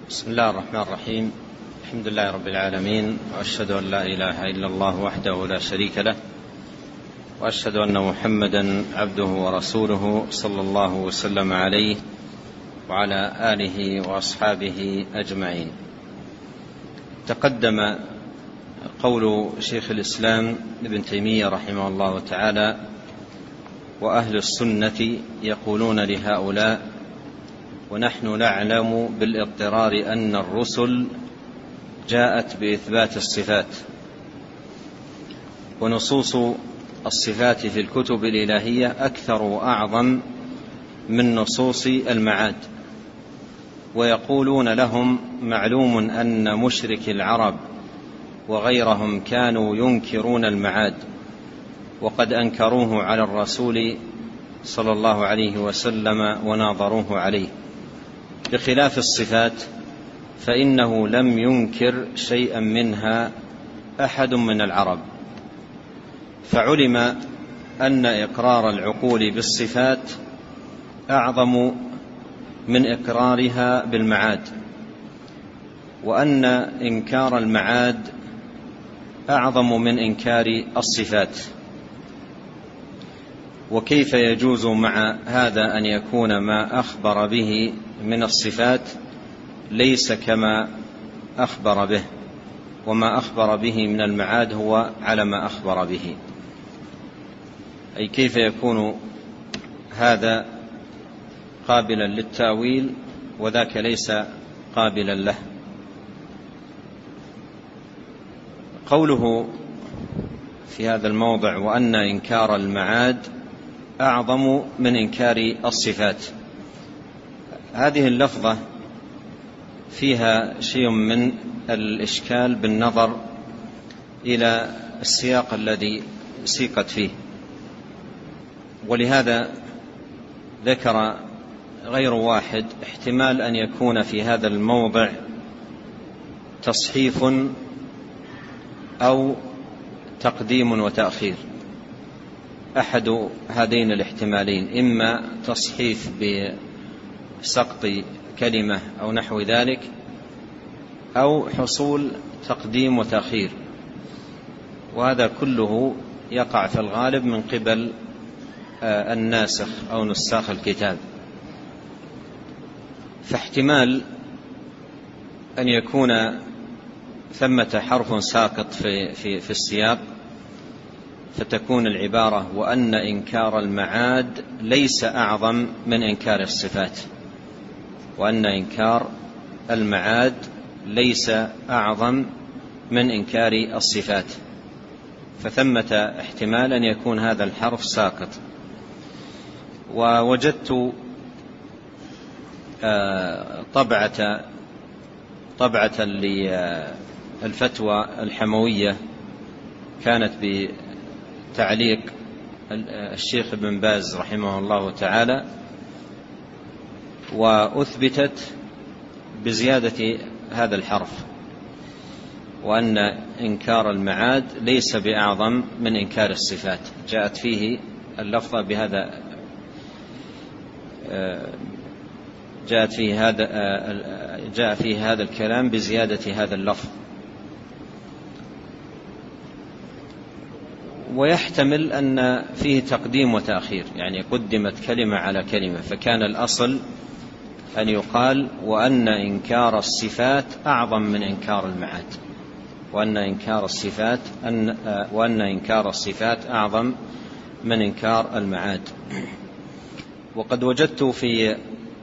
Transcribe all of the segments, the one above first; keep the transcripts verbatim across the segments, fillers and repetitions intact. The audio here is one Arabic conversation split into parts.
بسم الله الرحمن الرحيم. الحمد لله رب العالمين، وأشهد أن لا إله إلا الله وحده لا شريك له، وأشهد أن محمدا عبده ورسوله صلى الله وسلم عليه وعلى آله وأصحابه أجمعين. تقدم قول شيخ الإسلام ابن تيمية رحمه الله تعالى: وأهل السنة يقولون لهؤلاء: ونحن نعلم بالاضطرار أن الرسل جاءت بإثبات الصفات، ونصوص الصفات في الكتب الإلهية أكثر وأعظم من نصوص المعاد. ويقولون لهم: معلوم أن مشرك العرب وغيرهم كانوا ينكرون المعاد، وقد أنكروه على الرسول صلى الله عليه وسلم وناظروه عليه، بخلاف الصفات فإنه لم ينكر شيئا منها أحد من العرب. فعلم أن إقرار العقول بالصفات أعظم من إقرارها بالمعاد، وأن إنكار المعاد أعظم من إنكار الصفات. وكيف يجوز مع هذا أن يكون ما أخبر به من الصفات ليس كما أخبر به، وما أخبر به من المعاد هو على ما أخبر به؟ أي كيف يكون هذا قابلا للتأويل وذاك ليس قابلا له؟ قوله في هذا الموضع: وأن إنكار المعاد أعظم من إنكار الصفات، هذه اللفظة فيها شيء من الإشكال بالنظر إلى السياق الذي سيقت فيه، ولهذا ذكر غير واحد احتمال أن يكون في هذا الموضع تصحيف أو تقديم وتأخير. أحد هذين الاحتمالين: إما تصحيف بسقط كلمة أو نحو ذلك، أو حصول تقديم وتأخير، وهذا كله يقع في الغالب من قبل الناسخ أو نساخ الكتاب. فاحتمال أن يكون ثمة حرف ساقط في, في, في السياق، فتكون العبارة: وأن إنكار المعاد ليس أعظم من إنكار الصفات، وأن إنكار المعاد ليس أعظم من إنكار الصفات. فثمة احتمال أن يكون هذا الحرف ساقط. ووجدت طبعة طبعة للفتوى الحموية كانت بتعليق الشيخ ابن باز رحمه الله تعالى، وأثبتت بزيادة هذا الحرف: وأن إنكار المعاد ليس بأعظم من إنكار الصفات. جاءت فيه اللفظة بهذا جاءت فيه هذا جاء فيه هذا الكلام بزيادة هذا اللفظ. ويحتمل أن فيه تقديم وتأخير، يعني قدمت كلمة على كلمة، فكان الأصل أن يقال: وأن إنكار الصفات أعظم من إنكار المعاد، وأن إنكار الصفات أن وأن إنكار الصفات أعظم من إنكار المعاد. وقد وجدت في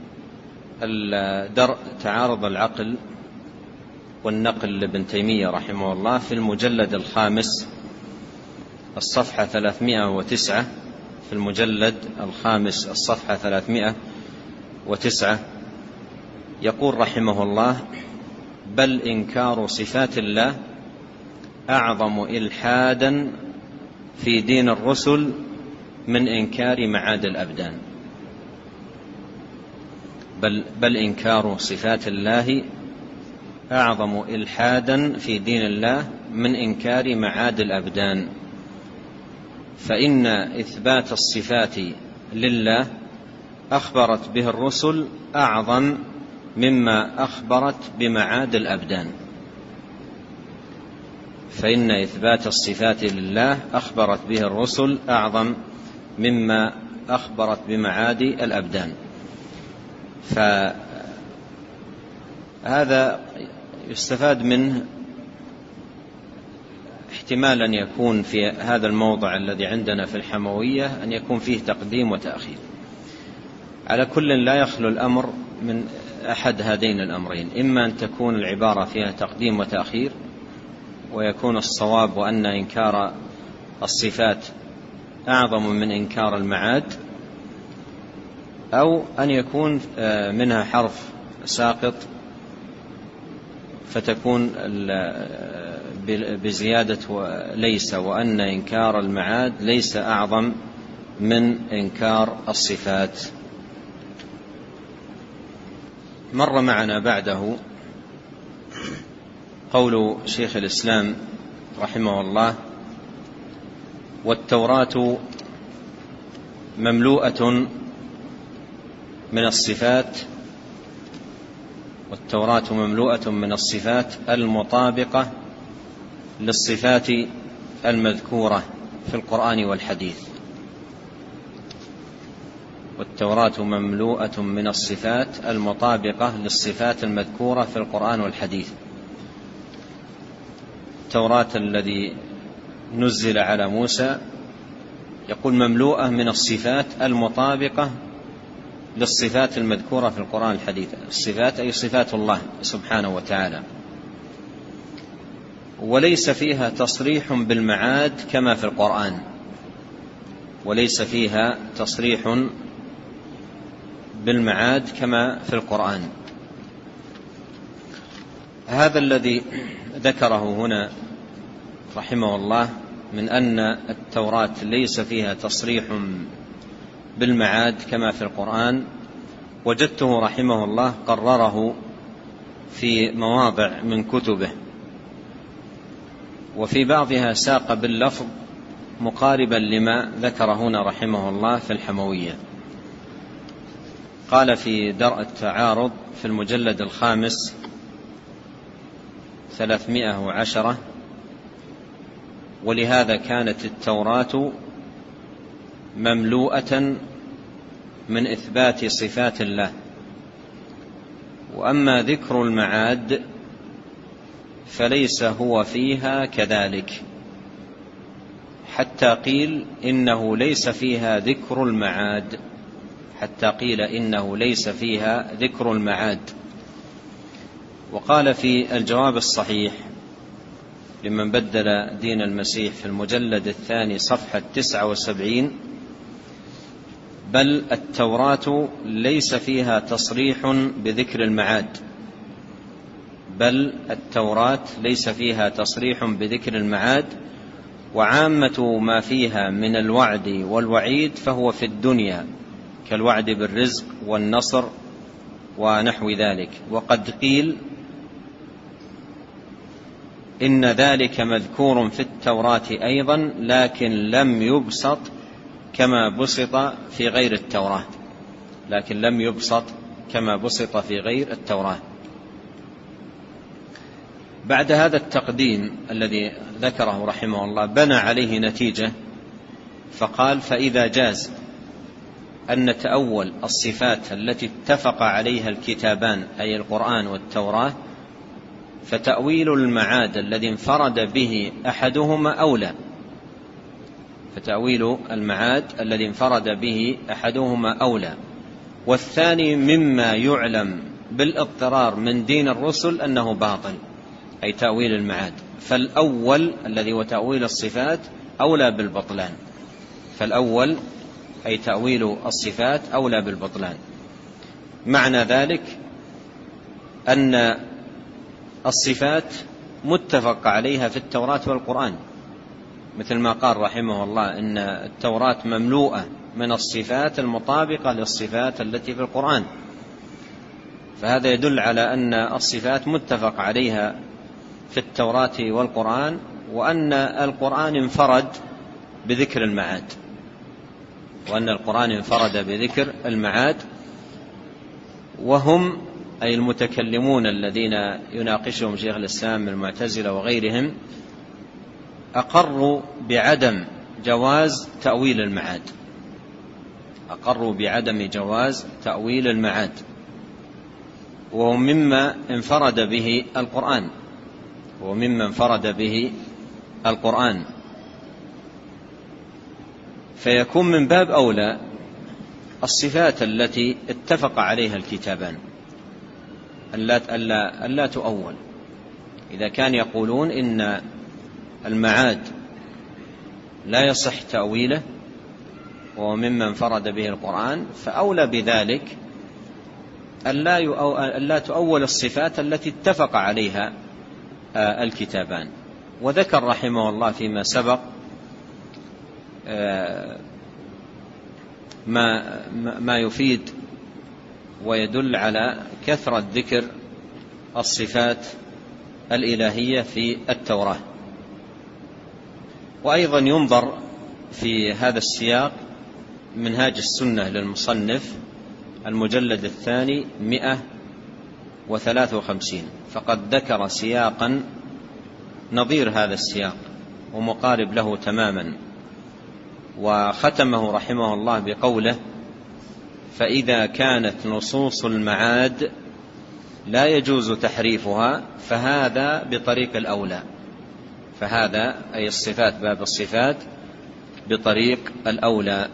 درء تعارض العقل والنقل لابن تيمية رحمه الله في المجلد الخامس الصفحة ثلاثمائة وتسعة، في المجلد الخامس الصفحة ثلاثمائة وتسعة، يقول رحمه الله: بل إنكار صفات الله أعظم إلحادا في دين الرسل من إنكار معاد الأبدان. بل, بل إنكار صفات الله أعظم إلحادا في دين الله من إنكار معاد الأبدان، فإن إثبات الصفات لله أخبرت به الرسل أعظم مما أخبرت بمعاد الأبدان، فإن إثبات الصفات لله أخبرت به الرسل أعظم مما أخبرت بمعاد الأبدان. فهذا يستفاد منه احتمال أن يكون في هذا الموضع الذي عندنا في الحموية أن يكون فيه تقديم وتأخير. على كل لا يخلو الأمر من أحد هذين الأمرين، إما أن تكون العبارة فيها تقديم وتأخير ويكون الصواب وأن إنكار الصفات أعظم من إنكار المعاد، أو أن يكون منها حرف ساقط فتكون بزيادة ليس، وأن إنكار المعاد ليس أعظم من إنكار الصفات. مر معنا بعده قول شيخ الإسلام رحمه الله: والتوراة مملوءة من الصفات والتوراة مملوءة من الصفات المطابقة للصفات المذكورة في القرآن والحديث. والتوراة مملوءة من الصفات المطابقة للصفات المذكورة في القرآن والحديث. التوراة الذي نزل على موسى يقول مملوءة من الصفات المطابقة للصفات المذكورة في القرآن الحديث. الصفات أي صفات الله سبحانه وتعالى، وليس فيها تصريح بالمعاد كما في القرآن، وليس فيها تصريح بالمعاد كما في القرآن. هذا الذي ذكره هنا رحمه الله من أن التوراة ليس فيها تصريح بالمعاد كما في القرآن، وجدته رحمه الله قرره في مواضع من كتبه، وفي بعضها ساق باللفظ مقاربا لما ذكر هنا رحمه الله في الحموية. قال في درء التعارض في المجلد الخامس ثلاثمائة وعشرة: ولهذا كانت التوراة مملوءة من إثبات صفات الله، وأما ذكر المعاد فليس هو فيها كذلك، حتى قيل إنه ليس فيها ذكر المعاد حتى قيل إنه ليس فيها ذكر المعاد. وقال في الجواب الصحيح لمن بدل دين المسيح في المجلد الثاني صفحة تسعة وسبعين: بل التوراة ليس فيها تصريح بذكر المعاد بل التوراة ليس فيها تصريح بذكر المعاد وعامة ما فيها من الوعد والوعيد فهو في الدنيا كالوعد بالرزق والنصر ونحو ذلك. وقد قيل إن ذلك مذكور في التوراة أيضا، لكن لم يبسط كما بسط في غير التوراة لكن لم يبسط كما بسط في غير التوراة. بعد هذا التقديم الذي ذكره رحمه الله بنى عليه نتيجة، فقال: فإذا جاز أن نتأول الصفات التي اتفق عليها الكتابان أي القرآن والتوراة، فتأويل المعاد الذي انفرد به أحدهما أولى فتأويل المعاد الذي انفرد به أحدهما أولى والثاني مما يعلم بالاضطرار من دين الرسل أنه باطل، أي تأويل المعاد. فالأول الذي هو تأويل الصفات أولى بالبطلان فالأول أي تأويل الصفات أولى بالبطلان. معنى ذلك أن الصفات متفق عليها في التوراة والقرآن، مثل ما قال رحمه الله إن التوراة مملوءة من الصفات المطابقة للصفات التي في القرآن، فهذا يدل على أن الصفات متفق عليها في التوراة والقرآن، وأن القرآن انفرد بذكر المعاد وأن القرآن انفرد بذكر المعاد وهم أي المتكلمون الذين يناقشهم شيخ الإسلام من المعتزلة وغيرهم أقروا بعدم جواز تأويل المعاد، أقروا بعدم جواز تأويل المعاد، وهو مما انفرد به القرآن ومما انفرد به القرآن فيكون من باب أولى الصفات التي اتفق عليها الكتابان ألا, ألا, ألا تؤول. إذا كان يقولون إن المعاد لا يصح تأويله وهو مما انفرد به القرآن، فأولى بذلك ألا تؤول الصفات التي اتفق عليها الكتابان. وذكر رحمه الله فيما سبق ما ما يفيد ويدل على كثرة ذكر الصفات الإلهية في التوراة. وأيضا ينظر في هذا السياق منهاج السنة للمصنف المجلد الثاني مئة وثلاثة وخمسين، فقد ذكر سياقا نظير هذا السياق ومقارب له تماما، وختمه رحمه الله بقوله: فإذا كانت نصوص المعاد لا يجوز تحريفها فهذا بطريق الأولى، فهذا أي الصفات باب الصفات بطريق الأولى.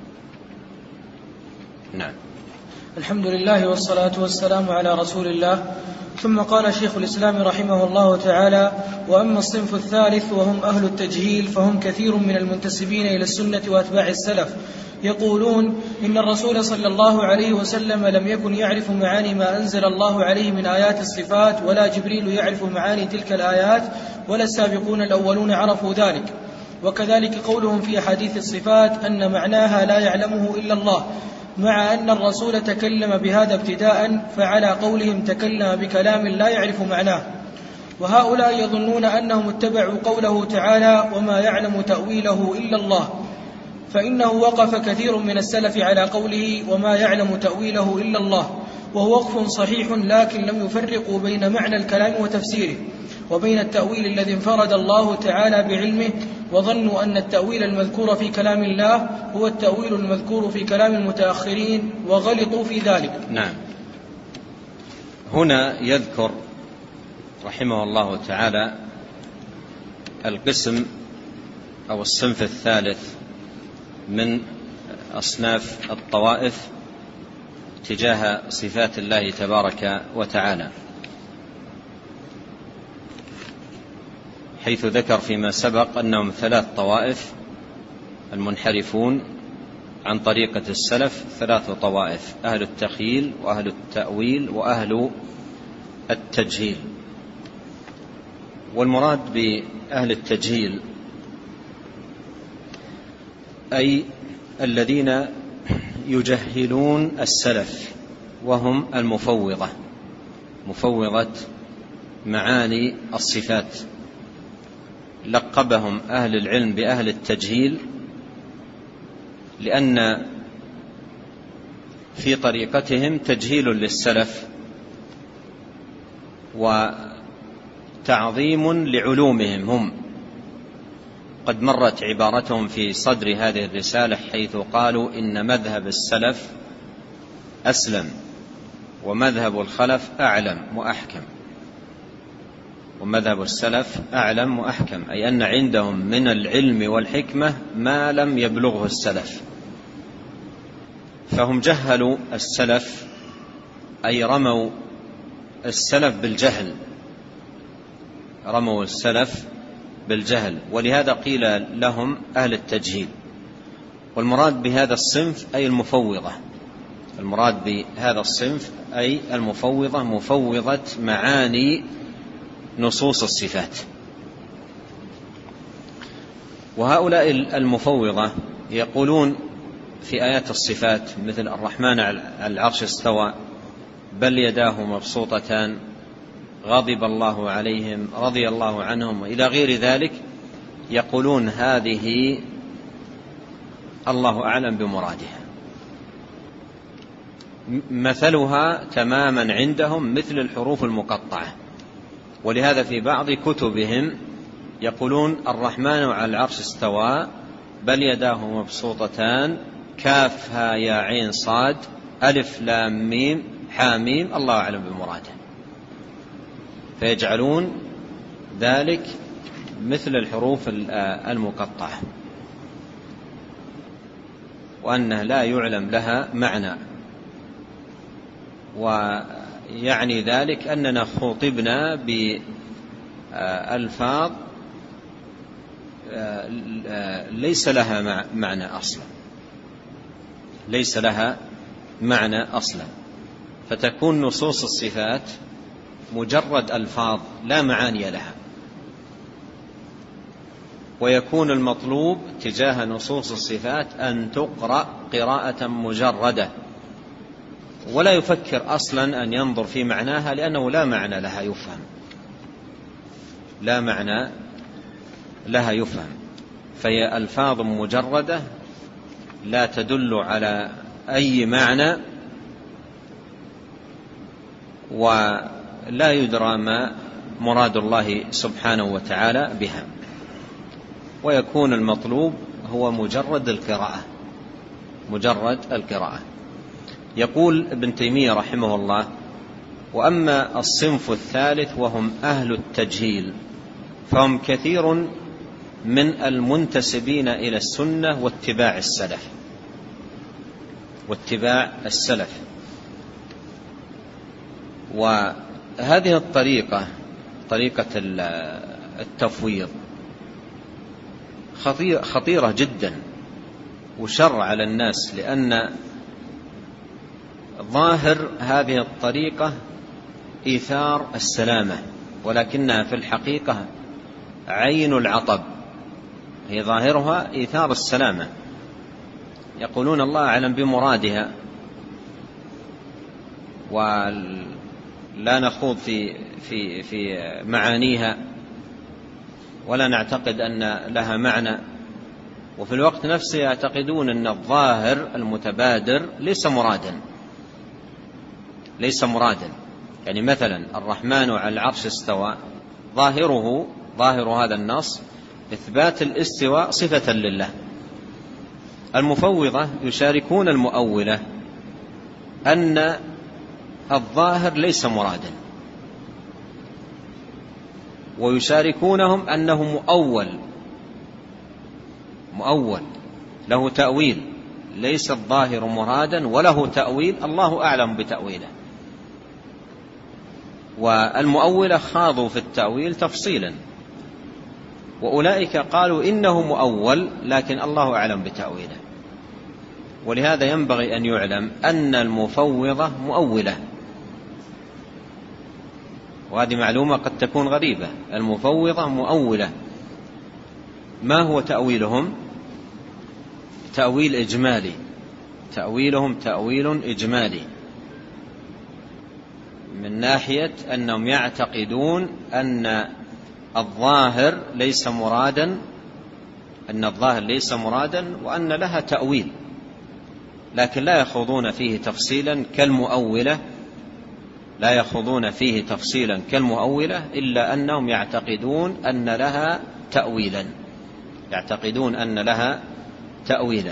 نعم. الحمد لله والصلاة والسلام على رسول الله. ثم قال شيخ الإسلام رحمه الله تعالى: وأما الصنف الثالث وهم أهل التجهيل فهم كثير من المنتسبين إلى السنة وأتباع السلف، يقولون إن الرسول صلى الله عليه وسلم لم يكن يعرف معاني ما أنزل الله عليه من آيات الصفات، ولا جبريل يعرف معاني تلك الآيات، ولا السابقون الأولون عرفوا ذلك. وكذلك قولهم في أحاديث الصفات أن معناها لا يعلمه إلا الله، مع أن الرسول تكلم بهذا ابتداء، فعلى قولهم تكلم بكلام لا يعرف معناه. وهؤلاء يظنون أنهم اتبعوا قوله تعالى: وما يعلم تأويله إلا الله، فإنه وقف كثير من السلف على قوله وما يعلم تأويله إلا الله، وهو وقف صحيح، لكن لم يفرقوا بين معنى الكلام وتفسيره وبين التأويل الذي انفرد الله تعالى بعلمه، وظنوا أن التأويل المذكور في كلام الله هو التأويل المذكور في كلام المتأخرين، وغلطوا في ذلك. نعم. هنا يذكر رحمه الله تعالى القسم أو الصنف الثالث من أصناف الطوائف تجاه صفات الله تبارك وتعالى، حيث ذكر فيما سبق أنهم ثلاث طوائف: المنحرفون عن طريقة السلف ثلاث طوائف: أهل التخييل وأهل التأويل وأهل التجهيل. والمراد بأهل التجهيل أي الذين يجهلون السلف، وهم المفوضة، مفوضة معاني الصفات. لقبهم أهل العلم بأهل التجهيل لأن في طريقتهم تجهيل للسلف وتعظيم لعلومهم هم. قد مرت عبارتهم في صدر هذه الرسالة حيث قالوا إن مذهب السلف أسلم ومذهب الخلف أعلم وأحكم، ومذهب السلف أعلم وأحكم، أي أن عندهم من العلم والحكمة ما لم يبلغه السلف. فهم جهلوا السلف أي رموا السلف بالجهل، رموا السلف بالجهل، ولهذا قيل لهم أهل التجهيل. والمراد بهذا الصنف أي المفوضة، المراد بهذا الصنف أي المفوضة، مفوضة معاني نصوص الصفات. وهؤلاء المفوضة يقولون في آيات الصفات مثل الرحمن على العرش استوى، بل يداه مبسوطتان، غضب الله عليهم، رضي الله عنهم، وإلى غير ذلك، يقولون هذه الله أعلم بمرادها. مثلها تماما عندهم مثل الحروف المقطعة. ولهذا في بعض كتبهم يقولون الرحمن على العرش استوى بل يداه مبسوطتان كافها يا عين صاد ألف لام ميم حاميم الله أعلم بمراده، فيجعلون ذلك مثل الحروف المقطعة، وأنه لا يعلم لها معنى. ويعني ذلك أننا خطبنا بألفاظ ليس لها معنى أصلا، ليس لها معنى أصلا، فتكون نصوص الصفات مجرد ألفاظ لا معاني لها. ويكون المطلوب تجاه نصوص الصفات أن تقرأ قراءة مجردة، ولا يفكر أصلا أن ينظر في معناها، لأنه لا معنى لها يفهم، لا معنى لها يفهم، فهي ألفاظ مجردة لا تدل على أي معنى، ولا يدرى ما مراد الله سبحانه وتعالى بها. ويكون المطلوب هو مجرد القراءة، مجرد القراءة. يقول ابن تيمية رحمه الله: وأما الصنف الثالث وهم أهل التجهيل فهم كثير من المنتسبين إلى السنة واتباع السلف واتباع السلف وهذه الطريقة، طريقة التفويض، خطيرة جدا وشر على الناس، لأن ظاهر هذه الطريقة إيثار السلامة، ولكنها في الحقيقة عين العطب، هي ظاهرها إيثار السلامة. يقولون الله أعلم بمرادها، ولا نخوض في في في معانيها، ولا نعتقد أن لها معنى، وفي الوقت نفسه يعتقدون أن الظاهر المتبادر ليس مرادا، ليس مرادا. يعني مثلا الرحمن على العرش استوى، ظاهره ظاهر هذا النص إثبات الاستواء صفة لله. المفوضة يشاركون المؤولة أن الظاهر ليس مرادا، ويشاركونهم أنه مؤول مؤول له تأويل، ليس الظاهر مرادا وله تأويل، الله أعلم بتأويله. والمؤولة خاضوا في التأويل تفصيلا، وأولئك قالوا إنه مؤول لكن الله أعلم بتأويله. ولهذا ينبغي أن يعلم أن المفوضة مؤولة، وهذه معلومة قد تكون غريبة. المفوضة مؤولة. ما هو تأويلهم؟ تأويل إجمالي، تأويلهم تأويل إجمالي، من ناحية أنهم يعتقدون أن الظاهر ليس مرادا، أن الظاهر ليس مرادا وأن لها تأويل، لكن لا يخوضون فيه تفصيلا كالمؤولة، لا يخوضون فيه تفصيلا كالمؤولة، إلا أنهم يعتقدون أن لها تأويلا، يعتقدون أن لها تأويلا.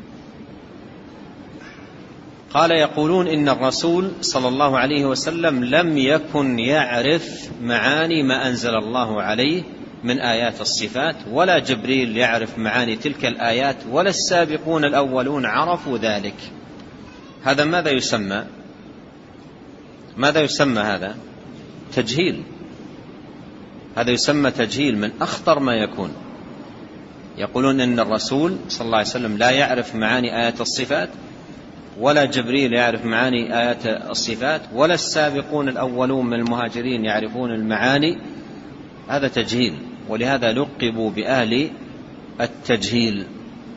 قال: يقولون إن الرسول صلى الله عليه وسلم لم يكن يعرف معاني ما أنزل الله عليه من آيات الصفات، ولا جبريل يعرف معاني تلك الآيات، ولا السابقون الأولون عرفوا ذلك. هذا ماذا يسمى؟ ماذا يسمى هذا؟ تجهيل. هذا يسمى تجهيل من أخطر ما يكون. يقولون إن الرسول صلى الله عليه وسلم لا يعرف معاني آيات الصفات، ولا جبريل يعرف معاني آيات الصفات، ولا السابقون الأولون من المهاجرين يعرفون المعاني. هذا تجهيل، ولهذا لقبوا بأهل التجهيل.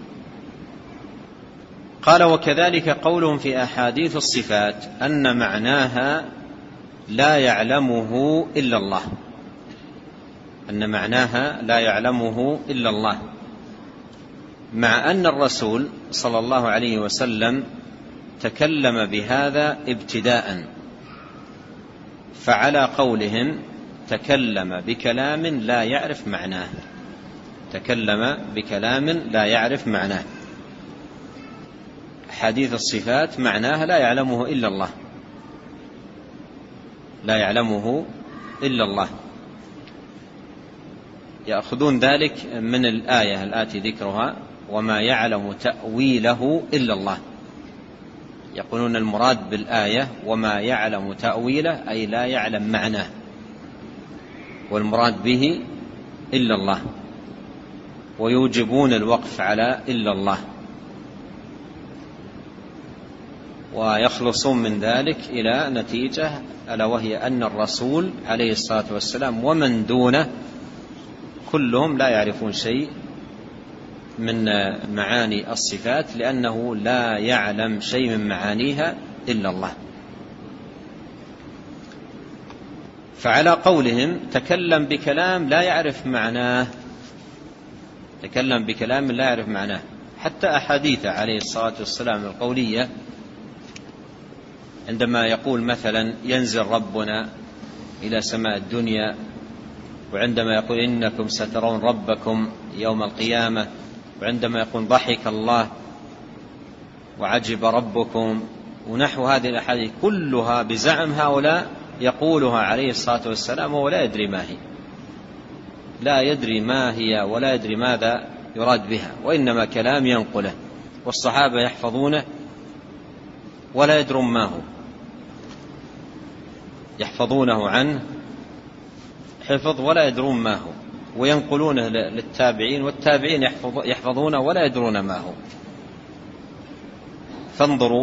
قال: وكذلك قولهم في أحاديث الصفات أن معناها لا يعلمه إلا الله، أن معناها لا يعلمه إلا الله، مع أن الرسول صلى الله عليه وسلم تكلم بهذا ابتداء، فعلى قولهم تكلم بكلام لا يعرف معناه، تكلم بكلام لا يعرف معناه. حديث الصفات معناها لا يعلمه إلا الله، لا يعلمه إلا الله. يأخذون ذلك من الآية الآتي ذكرها: وما يعلم تأويله إلا الله. يقولون المراد بالآية وما يعلم تأويله أي لا يعلم معناه، والمراد به إلا الله، ويوجبون الوقف على إلا الله، ويخلصون من ذلك إلى نتيجة ألا وهي أن الرسول عليه الصلاة والسلام ومن دونه كلهم لا يعرفون شيء من معاني الصفات، لأنه لا يعلم شيء من معانيها إلا الله. فعلى قولهم تكلم بكلام لا يعرف معناه، تكلم بكلام لا يعرف معناه، حتى أحاديث عليه الصلاة والسلام القولية عندما يقول مثلا ينزل ربنا إلى سماء الدنيا، وعندما يقول إنكم سترون ربكم يوم القيامة، وعندما يقول ضحك الله وعجب ربكم، ونحو هذه الأحاديث كلها بزعم هؤلاء يقولها عليه الصلاة والسلام وهو لا يدري ما هي، لا يدري ما هي ولا يدري ماذا يراد بها، وإنما كلام ينقله، والصحابة يحفظونه ولا يدرون ما هو، يحفظونه عنه حفظ ولا يدرون ما هو، وينقلونه للتابعين والتابعين يحفظونه ولا يدرون ما هو. فانظروا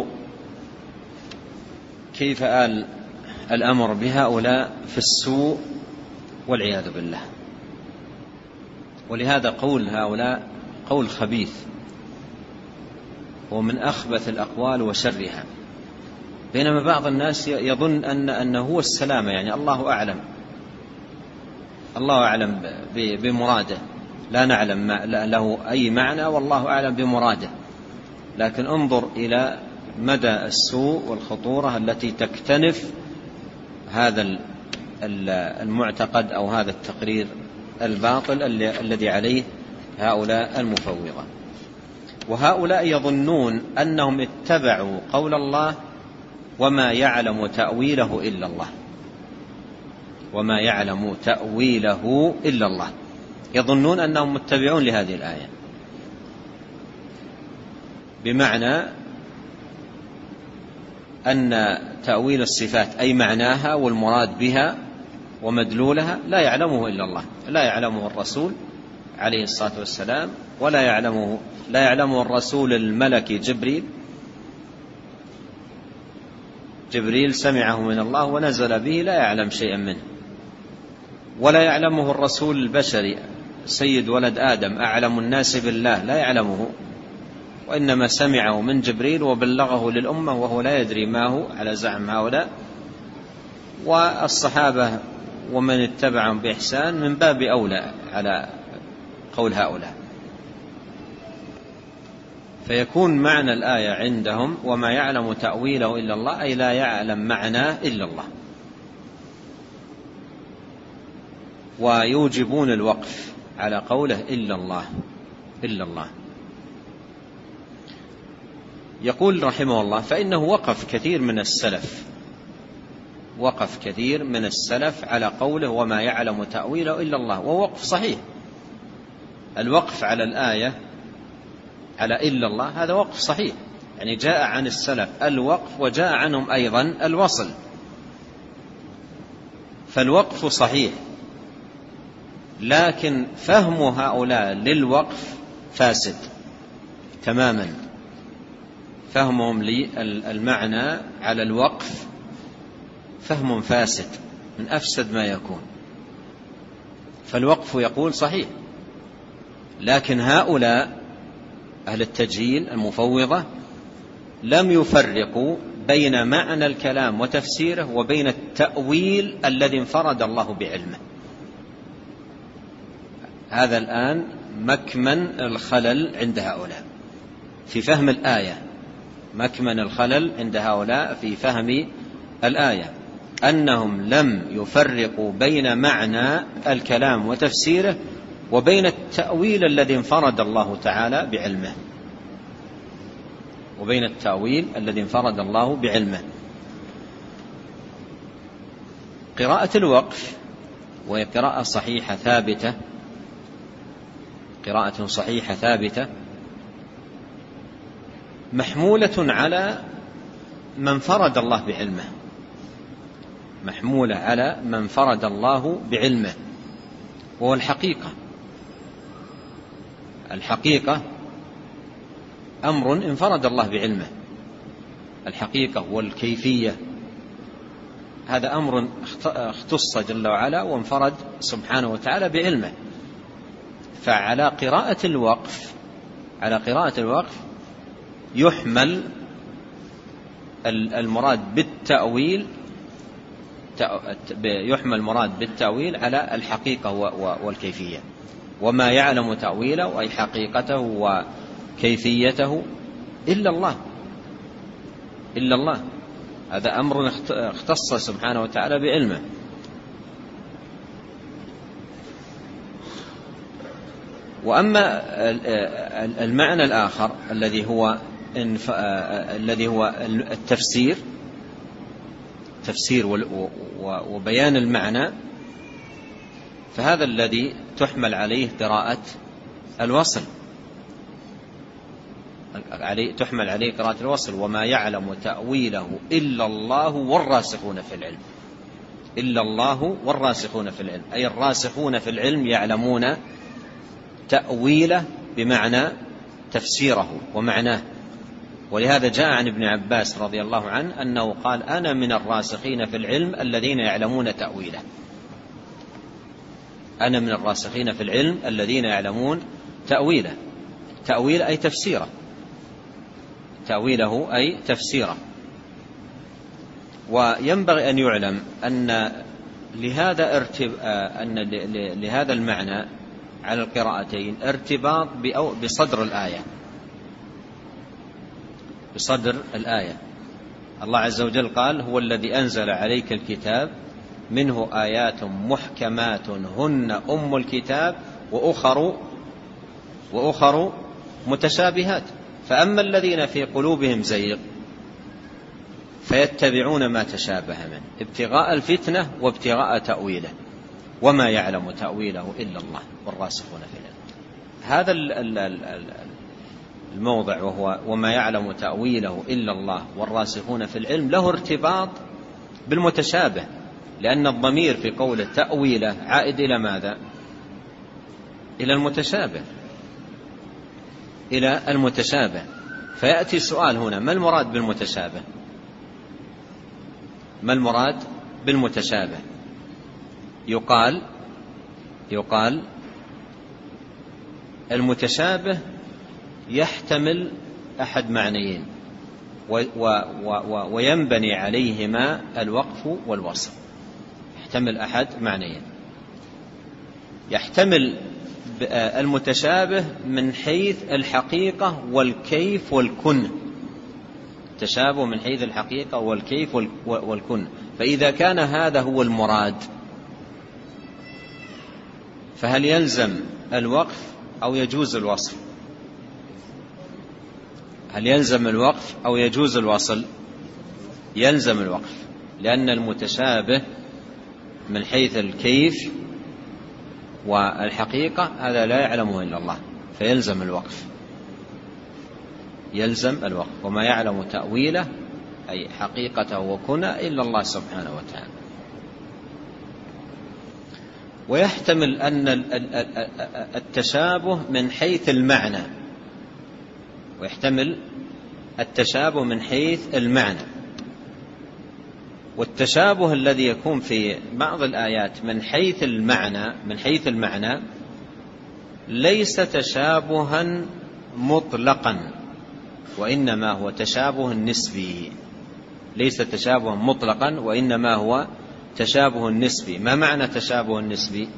كيف آل الأمر بهؤلاء في السوء والعياذ بالله. ولهذا قول هؤلاء قول خبيث ومن أخبث الأقوال وشرها، بينما بعض الناس يظن أن أنه هو السلامة، يعني الله أعلم، الله أعلم بمراده، لا نعلم له أي معنى والله أعلم بمراده. لكن انظر إلى مدى السوء والخطورة التي تكتنف هذا المعتقد أو هذا التقرير الباطل الذي عليه هؤلاء المفوضة. وهؤلاء يظنون أنهم اتبعوا قول الله وما يعلم تأويله إلا الله، وما يعلم تأويله إلا الله، يظنون أنهم متبعون لهذه الآية، بمعنى أن تأويل الصفات أي معناها والمراد بها ومدلولها لا يعلمه إلا الله، لا يعلمه الرسول عليه الصلاة والسلام، ولا يعلمه لا يعلمه الرسول الملكي جبريل، جبريل سمعه من الله ونزل به لا يعلم شيئا منه، ولا يعلمه الرسول البشري سيد ولد آدم أعلم الناس بالله، لا يعلمه، وإنما سمعه من جبريل وبلغه للأمة وهو لا يدري ما هو على زعم هؤلاء. والصحابة ومن اتبعهم بإحسان من باب أولى على قول هؤلاء. فيكون معنى الآية عندهم وما يعلم تأويله إلا الله أي لا يعلم معناه إلا الله، ويوجبون الوقف على قوله إلا الله إلا الله. يقول رحمه الله فإنه وقف كثير من السلف، وقف كثير من السلف على قوله وما يعلم تأويله إلا الله، ووقف صحيح. الوقف على الآية على إلا الله هذا وقف صحيح، يعني جاء عن السلف الوقف وجاء عنهم أيضا الوصل، فالوقف صحيح، لكن فهم هؤلاء للوقف فاسد تماما، فهمهم للمعنى على الوقف فهم فاسد من أفسد ما يكون. فالوقف يقول صحيح، لكن هؤلاء أهل التجهيل المفوضة لم يفرقوا بين معنى الكلام وتفسيره وبين التأويل الذي انفرد الله بعلمه. هذا الآن مكمن الخلل عند هؤلاء في فهم الآية، مكمن الخلل عند هؤلاء في فهم الآية أنهم لم يفرقوا بين معنى الكلام وتفسيره وبين التأويل الذي انفرد الله تعالى بعلمه وبين التأويل الذي انفرد الله بعلمه. قراءة الوقف وهي قراءة صحيحة ثابتة قراءة صحيحة ثابتة محمولة على من فرد الله بعلمه محمولة على من فرد الله بعلمه وهو الحقيقة. الحقيقة أمر انفرد الله بعلمه، الحقيقة والكيفية هذا أمر اختص جل وعلا وانفرد سبحانه وتعالى بعلمه. فعلى قراءة الوقف على قراءة الوقف يحمل المراد بالتأويل يحمل المراد بالتأويل على الحقيقة والكيفية، وما يعلم تأويله أي حقيقته وكيفيته إلا الله إلا الله هذا أمر اختص سبحانه وتعالى بعلمه. وأما المعنى الآخر الذي هو الذي هو التفسير تفسير وبيان المعنى، فهذا الذي تحمل عليه قراءة الوصل عليه تحمل عليه قراءة الوصل وما يعلم تأويله إلا الله والراسخون في العلم إلا الله والراسخون في العلم أي الراسخون في العلم يعلمون تأويله بمعنى تفسيره ومعناه. ولهذا جاء عن ابن عباس رضي الله عنه أنه قال أنا من الراسخين في العلم الذين يعلمون تأويله أنا من الراسخين في العلم الذين يعلمون تأويله تأويل أي تفسيره تأويله أي تفسيره. وينبغي أن يعلم أن لهذا ارتب... أن لهذا المعنى على القراءتين ارتباط بصدر الآية بصدر الآية. الله عز وجل قال هو الذي أنزل عليك الكتاب منه آيات محكمات هن أم الكتاب وأخر وأخر متشابهات فأما الذين في قلوبهم زيغ فيتبعون ما تشابه منه ابتغاء الفتنة وابتغاء تأويله وما يعلم تأويله إلا الله والراسخون في العلم. هذا الموضع وهو وما يعلم تأويله إلا الله والراسخون في العلم له ارتباط بالمتشابه، لأن الضمير في قوله تأويله عائد إلى ماذا؟ إلى المتشابه إلى المتشابه. فيأتي سؤال هنا ما المراد بالمتشابه؟ ما المراد بالمتشابه؟ يقال يقال المتشابه يحتمل أحد معنيين وينبني عليهما الوقف والوصل. يحتمل أحد معنيين. يحتمل المتشابه من حيث الحقيقة والكيف والكن تشابه من حيث الحقيقة والكيف والكن. فإذا كان هذا هو المراد فهل يلزم الوقف أو يجوز الوصل؟ هل يلزم الوقف أو يجوز الوصل؟ يلزم الوقف، لأن المتشابه من حيث الكيف والحقيقة هذا لا يعلمه إلا الله فيلزم الوقف يلزم الوقف وما يعلم تأويله أي حقيقته وكنه إلا الله سبحانه وتعالى. ويحتمل أن التشابه من حيث المعنى ويحتمل التشابه من حيث المعنى. والتشابه الذي يكون في بعض الآيات من حيث المعنى من حيث المعنى ليس تشابها مطلقا وإنما هو تشابه نسبي ليس تشابها مطلقا وإنما هو تشابه نسبي. ما معنى تشابه نسبي؟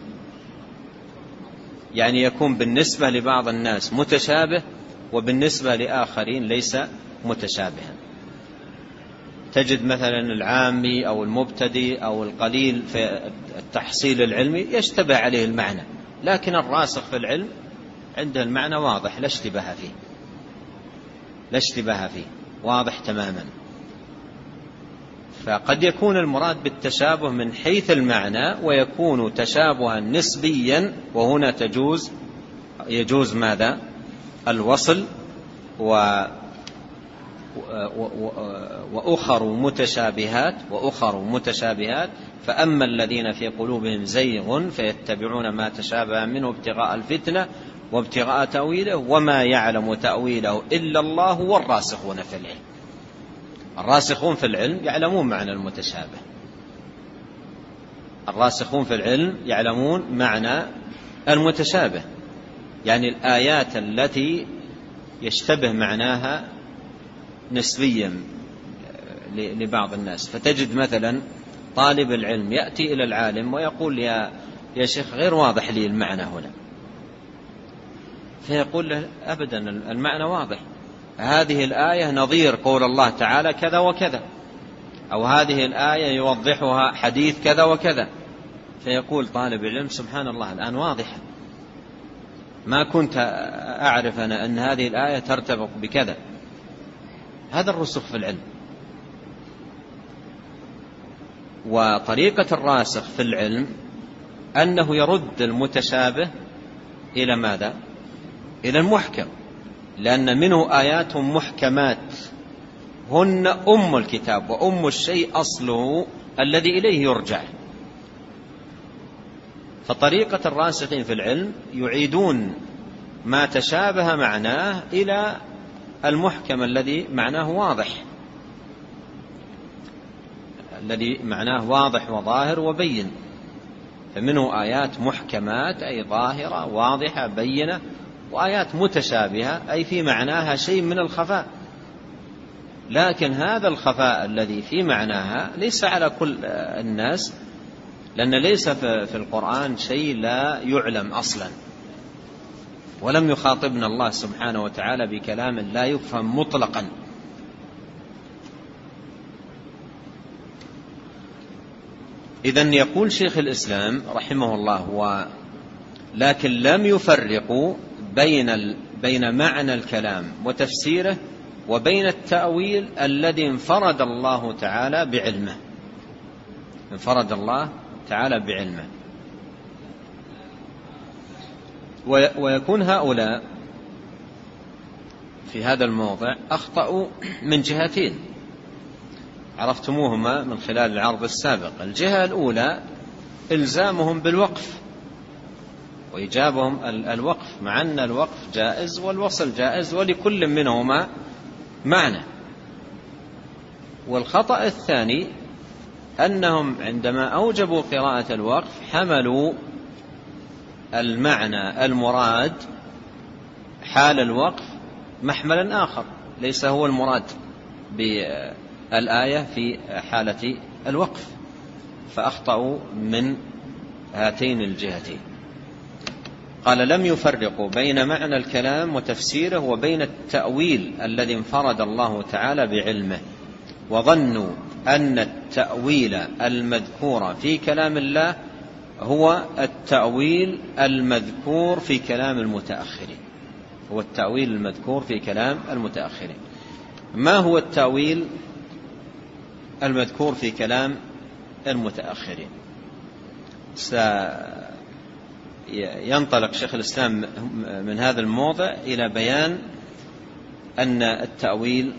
يعني يكون بالنسبة لبعض الناس متشابه وبالنسبة لآخرين ليس متشابها. تجد مثلا العامي أو المبتدئ أو القليل في التحصيل العلمي يشتبه عليه المعنى، لكن الراسخ في العلم عنده المعنى واضح لا اشتباه فيه، لا اشتباه فيه واضح تماما. فقد يكون المراد بالتشابه من حيث المعنى ويكون تشابها نسبيا، وهنا تجوز يجوز ماذا؟ الوصل و وأخر متشابهات وأخر متشابهات فأما الذين في قلوبهم زيغ فيتبعون ما تشابه منه ابتغاء الفتنة وابتغاء تأويله وما يعلم تأويله إلا الله والراسخون في العلم. الراسخون في العلم يعلمون معنى المتشابه، الراسخون في العلم يعلمون معنى المتشابه، يعني الآيات التي يشتبه معناها نسبيا لبعض الناس. فتجد مثلا طالب العلم يأتي إلى العالم ويقول يا يا شيخ غير واضح لي المعنى هنا، فيقول له أبدا المعنى واضح، هذه الآية نظير قول الله تعالى كذا وكذا، أو هذه الآية يوضحها حديث كذا وكذا. فيقول طالب العلم سبحان الله الآن واضحة، ما كنت أعرف أنا أن هذه الآية ترتبط بكذا. هذا الرسوخ في العلم. وطريقة الراسخ في العلم أنه يرد المتشابه إلى ماذا؟ إلى المحكم، لأن منه آيات محكمات هن أم الكتاب، وأم الشيء أصله الذي إليه يرجع. فطريقة الراسخين في العلم يعيدون ما تشابه معناه إلى المحكم الذي معناه واضح، الذي معناه واضح وظاهر وبين. فمنه آيات محكمات أي ظاهرة واضحة بينة، وآيات متشابهة أي في معناها شيء من الخفاء، لكن هذا الخفاء الذي في معناها ليس على كل الناس، لأن ليس في القرآن شيء لا يعلم أصلا، ولم يخاطبنا الله سبحانه وتعالى بكلام لا يفهم مطلقا. إذن يقول شيخ الإسلام رحمه الله و لكن لم يفرقوا بين بين معنى الكلام وتفسيره وبين التأويل الذي انفرد الله تعالى بعلمه، انفرد الله تعالى بعلمه. ويكون هؤلاء في هذا الموضع أخطأوا من جهتين عرفتموهما من خلال العرض السابق. الجهة الأولى إلزامهم بالوقف وإيجابهم الوقف، مع أن الوقف جائز والوصل جائز ولكل منهما معنى. والخطأ الثاني أنهم عندما أوجبوا قراءة الوقف حملوا المعنى المراد حال الوقف محملا آخر ليس هو المراد بالآية في حالة الوقف، فأخطأوا من هاتين الجهتين. قال لم يفرقوا بين معنى الكلام وتفسيره وبين التأويل الذي انفرد الله تعالى بعلمه، وظنوا أن التأويل المذكور في كلام الله هو التأويل المذكور في كلام المتأخرين، هو التأويل المذكور في كلام المتأخرين. ما هو التأويل المذكور في كلام المتأخرين؟ سينطلق شيخ الإسلام من هذا الموضع إلى بيان أن التأويل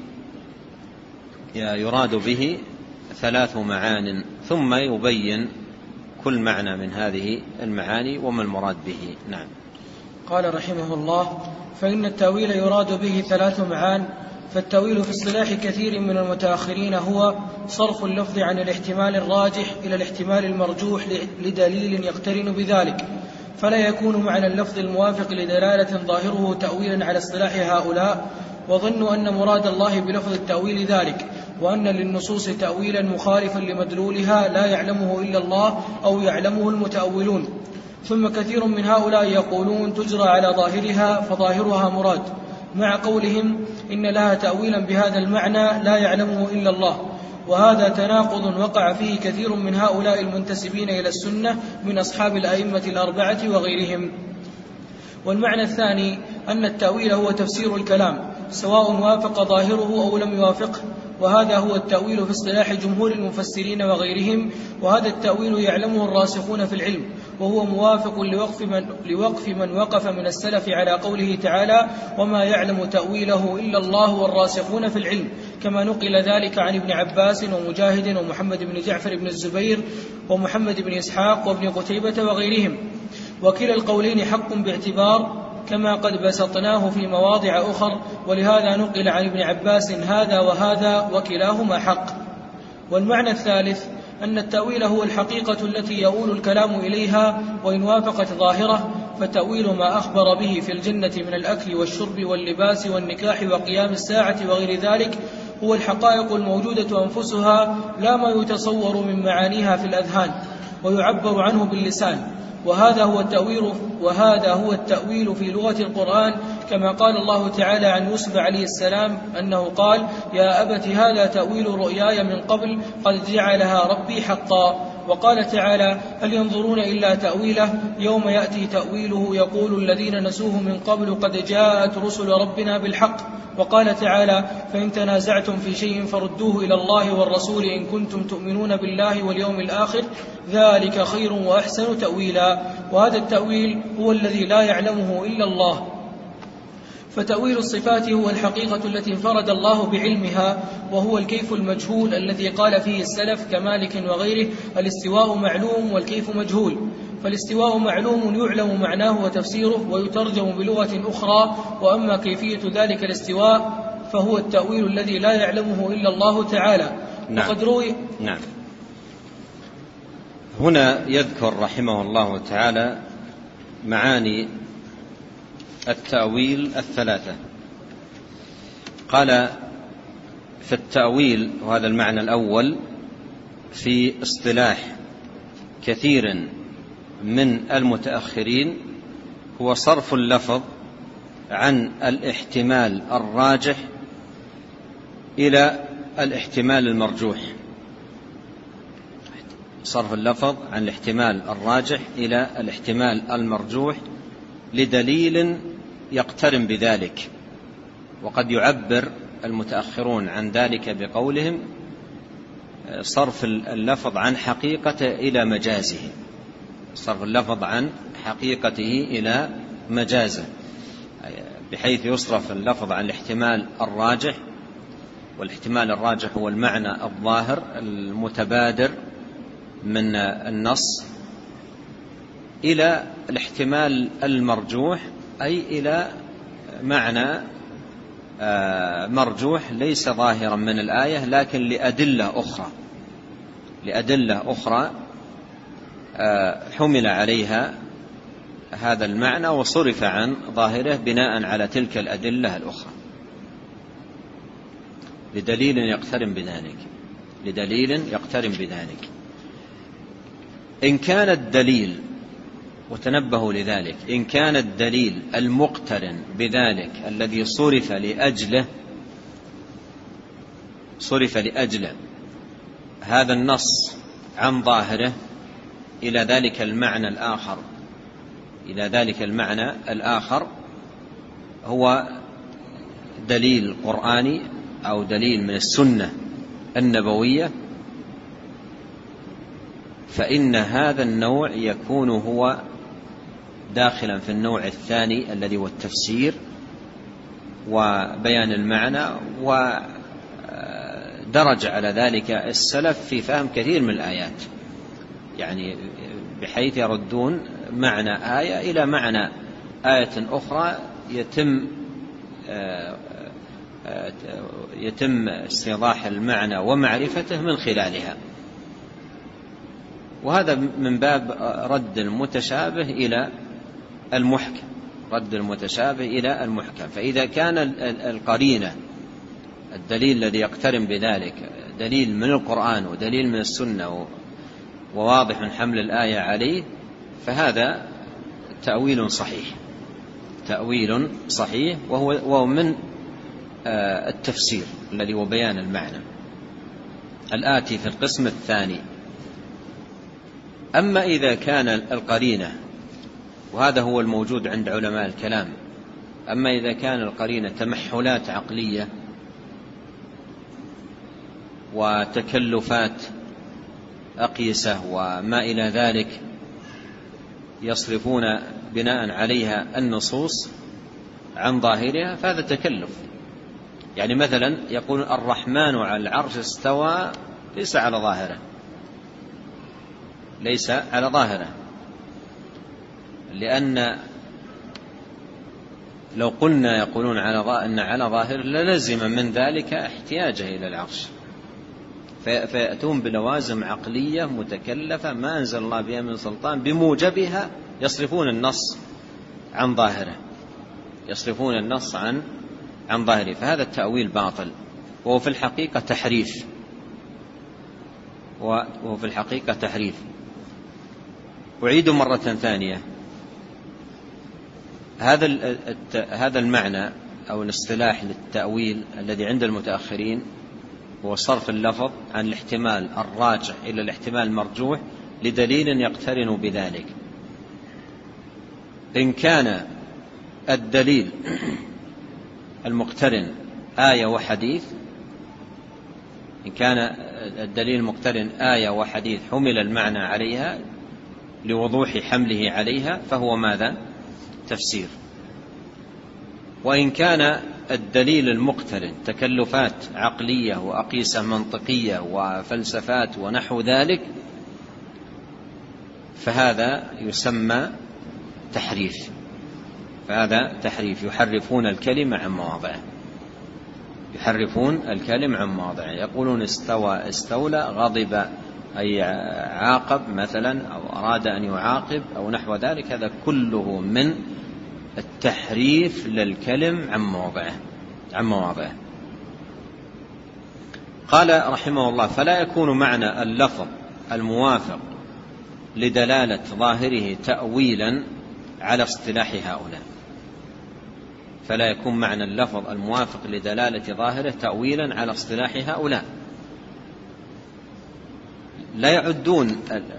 يراد به ثلاث معان، ثم يبين كل معنى من هذه المعاني وما المراد به. نعم. قال رحمه الله: فإن التأويل يراد به ثلاث معان. فالتأويل في اصطلاح كثير من المتأخرين هو صرف اللفظ عن الاحتمال الراجح إلى الاحتمال المرجوح لدليل يقترن بذلك، فلا يكون معنى اللفظ الموافق لدلالة ظاهره تأويلا على اصطلاح هؤلاء، وظنوا أن مراد الله بلفظ التأويل ذلك، وأن للنصوص تأويلا مخالفا لمدلولها لا يعلمه إلا الله أو يعلمه المتأولون. ثم كثير من هؤلاء يقولون تجرى على ظاهرها فظاهرها مراد، مع قولهم إن لها تأويلا بهذا المعنى لا يعلمه إلا الله. وهذا تناقض وقع فيه كثير من هؤلاء المنتسبين إلى السنة من أصحاب الأئمة الأربعة وغيرهم. والمعنى الثاني أن التأويل هو تفسير الكلام سواء وافق ظاهره أو لم يوافقه، وهذا هو التأويل في اصطلاح جمهور المفسرين وغيرهم، وهذا التأويل يعلمه الراسخون في العلم، وهو موافق لوقف من, لوقف من وقف من السلف على قوله تعالى وما يعلم تأويله إلا الله والراسخون في العلم، كما نقل ذلك عن ابن عباس ومجاهد ومحمد بن جعفر بن الزبير ومحمد بن إسحاق وابن قتيبة وغيرهم. وكلا القولين حق باعتبار كما قد بسطناه في مواضع أخر، ولهذا نقل عن ابن عباس هذا وهذا وكلاهما حق. والمعنى الثالث أن التأويل هو الحقيقة التي يؤول الكلام إليها وإن وافقت ظاهرة، فتأويل ما أخبر به في الجنة من الأكل والشرب واللباس والنكاح وقيام الساعة وغير ذلك هو الحقائق الموجودة أنفسها لا ما يتصور من معانيها في الأذهان ويعبر عنه باللسان، وهذا هو التأويل وهذا هو التأويل في لغة القرآن، كما قال الله تعالى عن يوسف عليه السلام أنه قال يا أبت هذا تأويل رؤياي من قبل قد جعلها ربي حقا. وقال تعالى هل ينظرون إلا تأويله يوم يأتي تأويله يقول الذين نسوه من قبل قد جاءت رسل ربنا بالحق. وقال تعالى فإن تنازعتم في شيء فردوه إلى الله والرسول إن كنتم تؤمنون بالله واليوم الآخر ذلك خير وأحسن تأويلا. وهذا التأويل هو الذي لا يعلمه إلا الله. فتأويل الصفات هو الحقيقة التي انفرد الله بعلمها، وهو الكيف المجهول الذي قال فيه السلف كمالك وغيره الاستواء معلوم والكيف مجهول. فالاستواء معلوم يعلم معناه وتفسيره ويترجم بلغة أخرى، وأما كيفية ذلك الاستواء فهو التأويل الذي لا يعلمه إلا الله تعالى. نعم. وقد روي نعم. هنا يذكر رحمه الله تعالى معاني التأويل الثلاثة. قال في التأويل، وهذا المعنى الأول في اصطلاح كثير من المتأخرين، هو صرف اللفظ عن الاحتمال الراجح إلى الاحتمال المرجوح. صرف اللفظ عن الاحتمال الراجح إلى الاحتمال المرجوح لدليل يقترن بذلك. وقد يعبر المتأخرون عن ذلك بقولهم صرف اللفظ عن حقيقته إلى مجازه، صرف اللفظ عن حقيقته إلى مجازه، بحيث يصرف اللفظ عن الاحتمال الراجح، والاحتمال الراجح هو المعنى الظاهر المتبادر من النص، إلى الاحتمال المرجوح أي إلى معنى مرجوح ليس ظاهرا من الآية لكن لأدلة أخرى لأدلة أخرى حمل عليها هذا المعنى وصرف عن ظاهره بناء على تلك الأدلة الأخرى لدليل يقترن بذلك لدليل يقترن بذلك إن كان الدليل، وتنبهوا لذلك، إن كان الدليل المقترن بذلك الذي صرف لأجله صرف لأجله هذا النص عن ظاهره إلى ذلك المعنى الآخر إلى ذلك المعنى الآخر هو دليل قرآني أو دليل من السنة النبوية، فإن هذا النوع يكون هو داخلا في النوع الثاني الذي هو التفسير وبيان المعنى، ودرج على ذلك السلف في فهم كثير من الآيات، يعني بحيث يردون معنى آية إلى معنى آية أخرى يتم يتم استيضاح المعنى ومعرفته من خلالها. وهذا من باب رد المتشابه إلى المحكم رد المتشابه إلى المحكم. فإذا كان القرينة الدليل الذي يقترن بذلك دليل من القرآن ودليل من السنة وواضح حمل الآية عليه، فهذا تأويل صحيح تأويل صحيح، وهو, وهو من التفسير الذي هو بيان المعنى الآتي في القسم الثاني. أما إذا كان القرينة، وهذا هو الموجود عند علماء الكلام، أما إذا كان القرينة تمحلات عقلية وتكلفات أقيسة وما إلى ذلك يصرفون بناء عليها النصوص عن ظاهرها، فهذا تكلف. يعني مثلا يقول الرحمن على العرش استوى، ليس على ظاهره، ليس على ظاهره، لأن لو قلنا يقولون على أن على ظاهر للزم من ذلك احتياجه إلى العرش، فيأتون بلوازم عقلية متكلفة ما أنزل الله بها من سلطان، بموجبها يصرفون النص عن ظاهره، يصرفون النص عن عن ظاهره، فهذا التأويل باطل، وهو في الحقيقة تحريف، وهو في الحقيقة تحريف. أعيد مرة ثانية، هذا هذا المعنى أو الاصطلاح للتأويل الذي عند المتأخرين هو صرف اللفظ عن الاحتمال الراجح إلى الاحتمال المرجوح لدليل يقترن بذلك. إن كان الدليل المقترن آية وحديث، إن كان الدليل المقترن آية وحديث حمل المعنى عليها لوضوح حمله عليها، فهو ماذا؟ تفسير. وإن كان الدليل المقترن تكلفات عقلية وأقيسة منطقية وفلسفات ونحو ذلك، فهذا يسمى تحريف، فهذا تحريف، يحرفون الكلمة عن مواضعه، يحرفون الكلمة عن مواضعه، يقولون استوى استولى، غضب أي عاقب مثلا، أو أراد أن يعاقب أو نحو ذلك، هذا كله من التحريف للكلم عن مواضعه عن مواضعه. قال رحمه الله: فلا يكون معنى اللفظ الموافق لدلالة ظاهره تأويلا على اصطلاح هؤلاء، فلا يكون معنى اللفظ الموافق لدلالة ظاهره تأويلا على اصطلاح هؤلاء. لا يعدون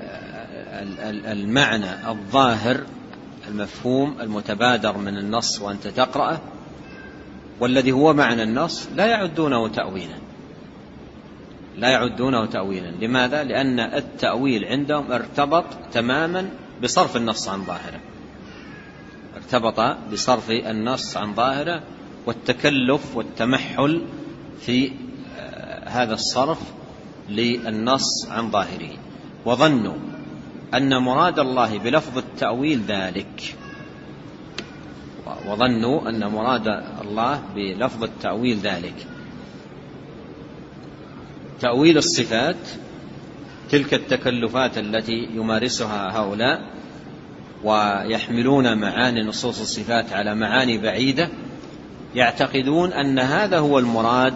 المعنى الظاهر المفهوم المتبادر من النص وأنت تقرأه والذي هو معنى النص، لا يعدونه تأويلا، لا يعدونه تأويلا. لماذا؟ لأن التأويل عندهم ارتبط تماما بصرف النص عن ظاهره، ارتبط بصرف النص عن ظاهره والتكلف والتمحل في هذا الصرف للنص عن ظاهره، وظنوا أن مراد الله بلفظ التأويل ذلك، وظنوا أن مراد الله بلفظ التأويل ذلك. تأويل الصفات، تلك التكلفات التي يمارسها هؤلاء ويحملون معاني نصوص الصفات على معاني بعيدة، يعتقدون أن هذا هو المراد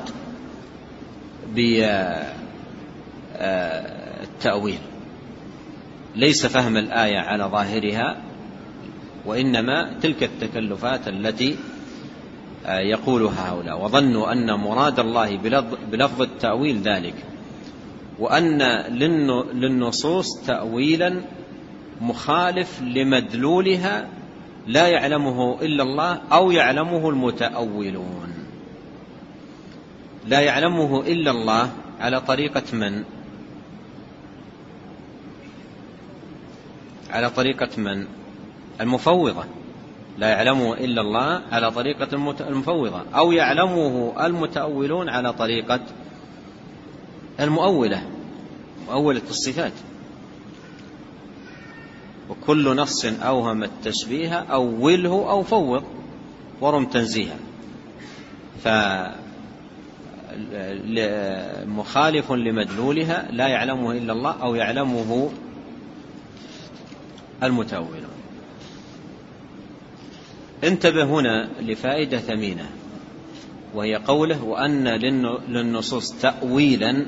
بالتأويل، ليس فهم الآية على ظاهرها، وإنما تلك التكلفات التي يقولها هؤلاء. وظنوا أن مراد الله بلفظ التأويل ذلك، وأن للنصوص تأويلا مخالف لمدلولها لا يعلمه إلا الله أو يعلمه المتأولون. لا يعلمه إلا الله على طريقة من؟ على طريقة من؟ المفوضة. لا يعلمه إلا الله على طريقة المفوضة، أو يعلمه المتأولون على طريقة المؤولة، مؤولة الصفات. وكل نص أوهم التشبيه أوله أو فوض ورم تنزيها، فمخالف لمدلولها لا يعلمه إلا الله أو يعلمه المتأولون. انتبه هنا لفائدة ثمينة، وهي قوله: وأن للنصوص تأويلا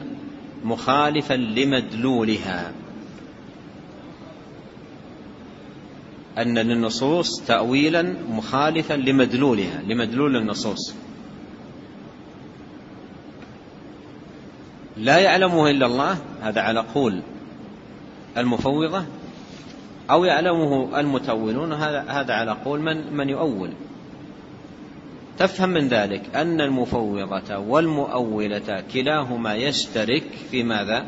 مخالفا لمدلولها. أن للنصوص تأويلا مخالفا لمدلولها، لمدلول النصوص لا يعلمه إلا الله، هذا على قول المفوضة، أو يعلمه المتأولون، هذا على قول من, من يؤول. تفهم من ذلك أن المفوضة والمؤولة كلاهما يشترك في ماذا؟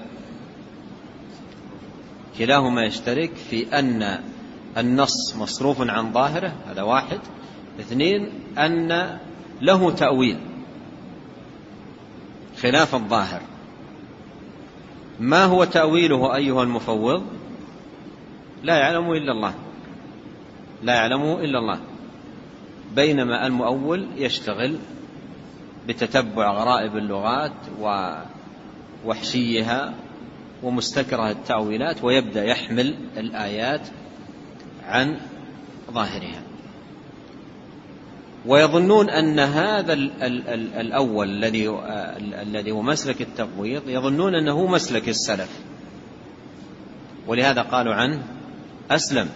كلاهما يشترك في أن النص مصروف عن ظاهره، هذا واحد. اثنين، أن له تأويل خلاف الظاهر. ما هو تأويله أيها المفوض؟ لا يعلمه إلا الله، لا يعلمه إلا الله. بينما المؤول يشتغل بتتبع غرائب اللغات ووحشيها ومستكره التأويلات، ويبدأ يحمل الآيات عن ظاهرها. ويظنون أن هذا الأول الذي الذي هو مسلك التفويض، يظنون أنه مسلك السلف، ولهذا قالوا عنه أسلم.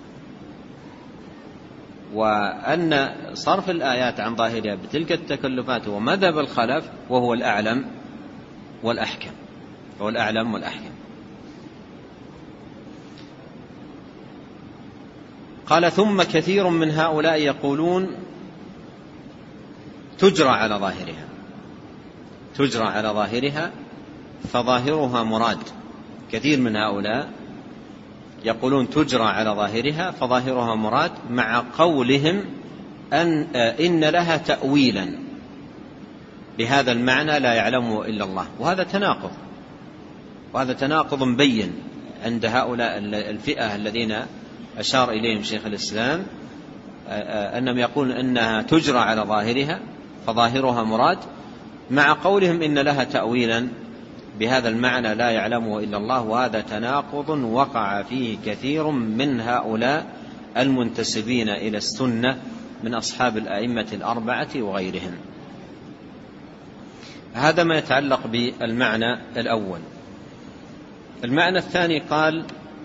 وأن صرف الآيات عن ظاهرها بتلك التكلفات ومذهب الخلف، وهو الأعلم والأحكم، هو الأعلم والأحكم. قال: ثم كثير من هؤلاء يقولون تجرى على ظاهرها، تجرى على ظاهرها فظاهرها مراد. كثير من هؤلاء يقولون تجرى على ظاهرها فظاهرها مراد، مع قولهم أن إن لها تأويلا بهذا المعنى لا يعلمه إلا الله. وهذا تناقض، وهذا تناقض مبين عند هؤلاء الفئة الذين أشار إليهم شيخ الإسلام، أنهم يقولون أنها تجرى على ظاهرها فظاهرها مراد، مع قولهم إن لها تأويلا بهذا المعنى لا يعلمه إلا الله. وهذا تناقض وقع فيه كثير من هؤلاء المنتسبين إلى السنة من أصحاب الأئمة الأربعة وغيرهم. هذا ما يتعلق بالمعنى الأول. المعنى الثاني قال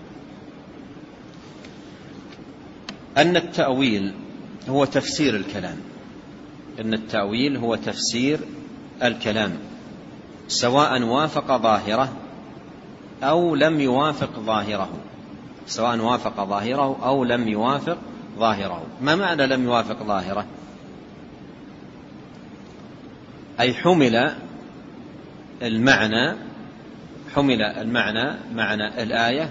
أن التأويل هو تفسير الكلام، أن التأويل هو تفسير الكلام، سواء وافق ظاهره أو لم يوافق ظاهره، سواء وافق ظاهره أو لم يوافق ظاهره. ما معنى لم يوافق ظاهره؟ أي حمل المعنى حمل المعنى معنى الآية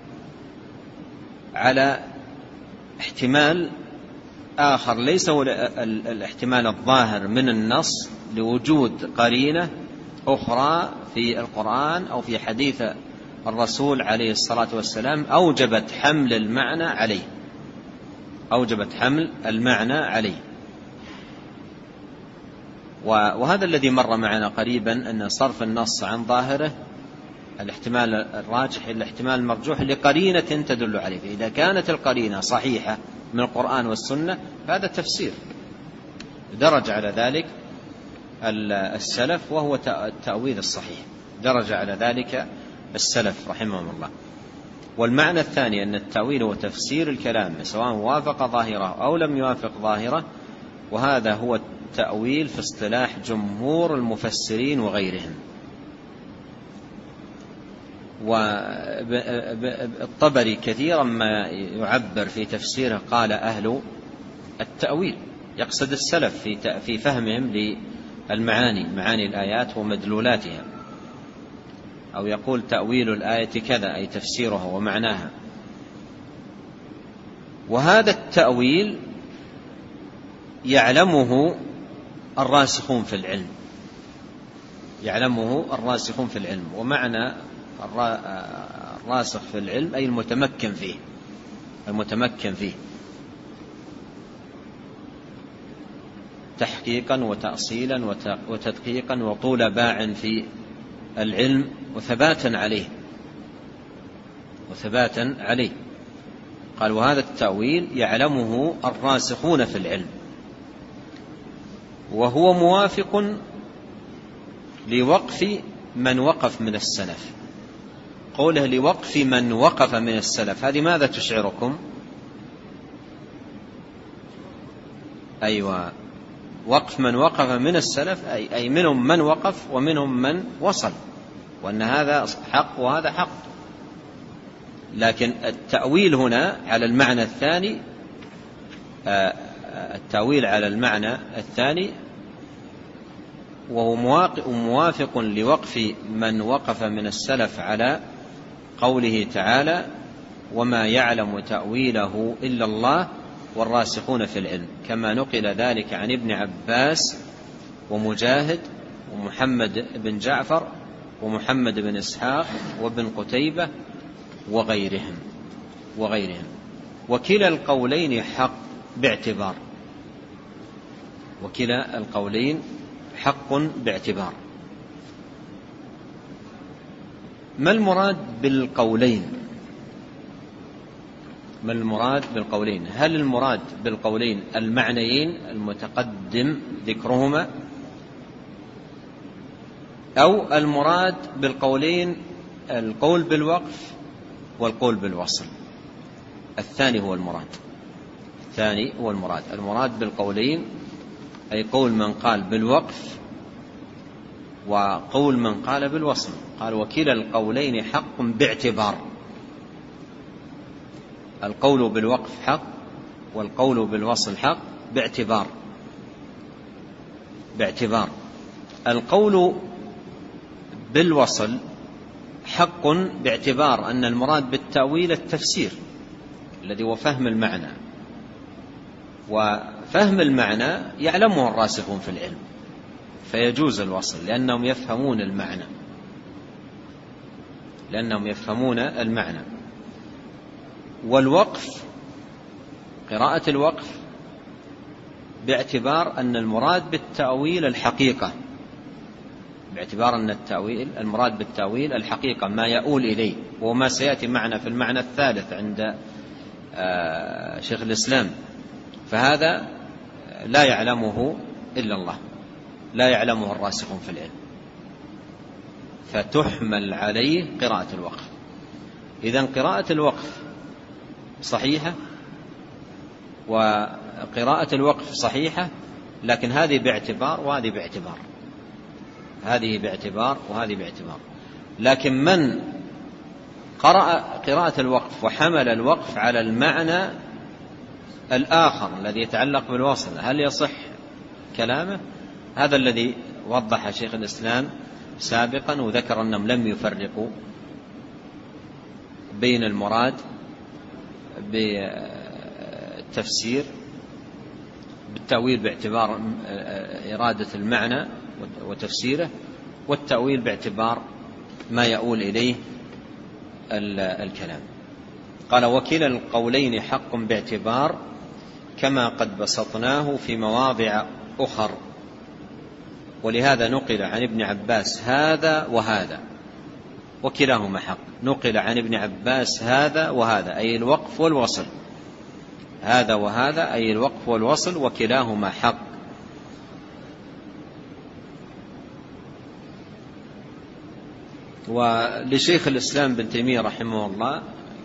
على احتمال آخر ليس هو الاحتمال الظاهر من النص، لوجود قرينة أخرى في القرآن أو في حديث الرسول عليه الصلاة والسلام أوجبت حمل المعنى عليه، أوجبت حمل المعنى عليه. وهذا الذي مر معنا قريبا، أن صرف النص عن ظاهره الاحتمال الراجح الاحتمال المرجوح لقرينة تدل عليه. إذا كانت القرينة صحيحة من القرآن والسنة فهذا تفسير، درج على ذلك السلف، وهو التأويل الصحيح، درج على ذلك السلف رحمهم الله. والمعنى الثاني أن التأويل هو تفسير الكلام سواء وافق ظاهره أو لم يوافق ظاهره، وهذا هو التأويل في اصطلاح جمهور المفسرين وغيرهم. والطبري كثيرا ما يعبر في تفسيره قال أهل التأويل، يقصد السلف في في فهمهم للمعاني، معاني الآيات ومدلولاتها، أو يقول تأويل الآية كذا أي تفسيرها ومعناها. وهذا التأويل يعلمه الراسخون في العلم، يعلمه الراسخون في العلم. ومعنى الراسخ في العلم أي المتمكن فيه، المتمكن فيه تحقيقا وتأصيلا وتدقيقا وطول باع في العلم وثباتا عليه، وثباتا عليه. قال وهذا التأويل يعلمه الراسخون في العلم، وهو موافق لوقف من وقف من السلف. قوله لوقف من وقف من السلف، هذه ماذا تشعركم؟ أيوة، وقف من وقف من السلف، أي, أي منهم من وقف ومنهم من وصل، وأن هذا حق وهذا حق. لكن التأويل هنا على المعنى الثاني، التأويل على المعنى الثاني وهو موافق لوقف من وقف من السلف على قوله تعالى: وما يعلم تأويله إلا الله والراسخون في العلم، كما نقل ذلك عن ابن عباس ومجاهد ومحمد بن جعفر ومحمد بن إسحاق وابن قتيبة وغيرهم وغيرهم وكلا القولين حق باعتبار، وكلا القولين حق باعتبار. ما المراد بالقولين؟ ما المراد بالقولين؟ هل المراد بالقولين المعنيين المتقدم ذكرهما، أو المراد بالقولين القول بالوقف والقول بالوصل؟ الثاني هو المراد، الثاني هو المراد. المراد بالقولين أي قول من قال بالوقف وقول من قال بالوصل. قال: وكلا القولين حق باعتبار. القول بالوقف حق والقول بالوصل حق باعتبار باعتبار القول بالوصل حق باعتبار أن المراد بالتأويل التفسير الذي هو فهم المعنى، وفهم المعنى يعلمه الراسخون في العلم، فيجوز الوصل لأنهم يفهمون المعنى لأنهم يفهمون المعنى. والوقف، قراءة الوقف، باعتبار أن المراد بالتأويل الحقيقة، باعتبار أن التأويل المراد بالتأويل الحقيقة ما يؤول إليه، وما سيأتي معنا في المعنى الثالث عند شيخ الإسلام. فهذا لا يعلمه إلا الله، لا يعلمه الراسخون في العلم، فتحمل عليه قراءة الوقف. إذن قراءة الوقف صحيحة وقراءة الوقف صحيحة، لكن هذه باعتبار وهذه باعتبار، هذه باعتبار وهذه باعتبار. لكن من قرأ قراءة الوقف وحمل الوقف على المعنى الآخر الذي يتعلق بالوصل، هل يصح كلامه؟ هذا الذي وضح شيخ الإسلام سابقا، وذكر أنهم لم يفرقوا بين المراد بالتفسير بالتأويل باعتبار إرادة المعنى وتفسيره، والتأويل باعتبار ما يؤول إليه الكلام. قال: وكلا القولين حق باعتبار كما قد بسطناه في مواضع أخر. ولهذا نقل عن ابن عباس هذا وهذا، وكلاهما حق. نقل عن ابن عباس هذا وهذا أي الوقف والوصل، هذا وهذا أي الوقف والوصل، وكلاهما حق. ولشيخ الإسلام بن تيمية رحمه الله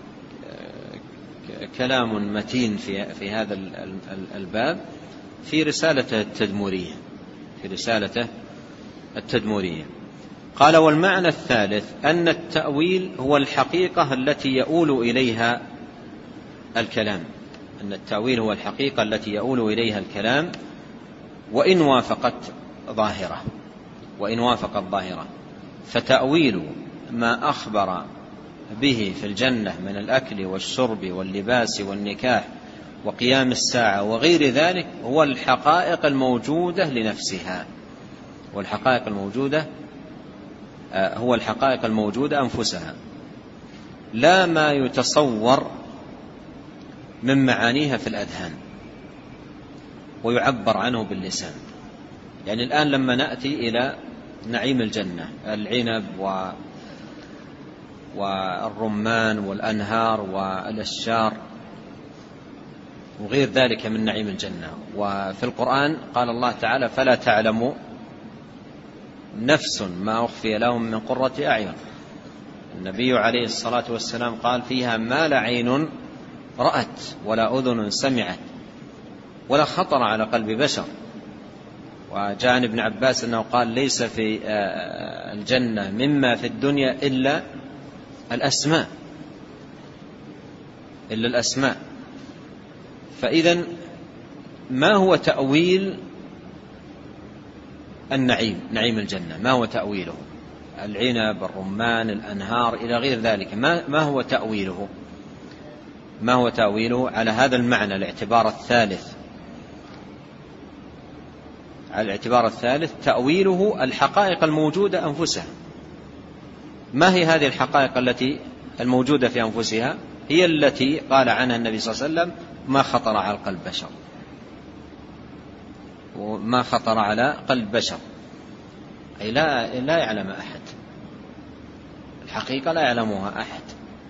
كلام متين في في هذا الباب في رسالته التدمورية في رسالته التدمورية قال: والمعنى الثالث أن التأويل هو الحقيقة التي يؤول إليها الكلام أن التأويل هو الحقيقة التي يؤول إليها الكلام وإن وافقت ظاهرة وإن وافقت ظاهرة فتأويل ما أخبر به في الجنة من الأكل والشرب واللباس والنكاح وقيام الساعة وغير ذلك هو الحقائق الموجودة لنفسها والحقائق الموجودة هو الحقائق الموجودة أنفسها، لا ما يتصور من معانيها في الأذهان ويعبر عنه باللسان. يعني الآن لما نأتي إلى نعيم الجنة، العنب و والرمان والأنهار والأشجار وغير ذلك من نعيم الجنة، وفي القرآن قال الله تعالى: فلا تعلم نفس ما أخفي لهم من قرة أعين. النبي عليه الصلاة والسلام قال: فيها ما لا عين رأت ولا أذن سمعت ولا خطر على قلب بشر. وجاء عن ابن عباس أنه قال ليس في الجنة مما في الدنيا إلا الأسماء إلا الأسماء. فإذن ما هو تأويل النعيم، نعيم الجنة؟ ما هو تأويله؟ العنب، الرمان، الأنهار إلى غير ذلك، ما ما هو تأويله؟ ما هو تأويله على هذا المعنى الاعتبار الثالث؟ على الاعتبار الثالث تأويله الحقائق الموجودة أنفسها. ما هي هذه الحقائق التي الموجودة في أنفسها؟ هي التي قال عنها النبي صلى الله عليه وسلم ما خطر على قلب بشر، وما خطر على قلب بشر أي لا, لا يعلم أحد، الحقيقة لا يعلمها أحد،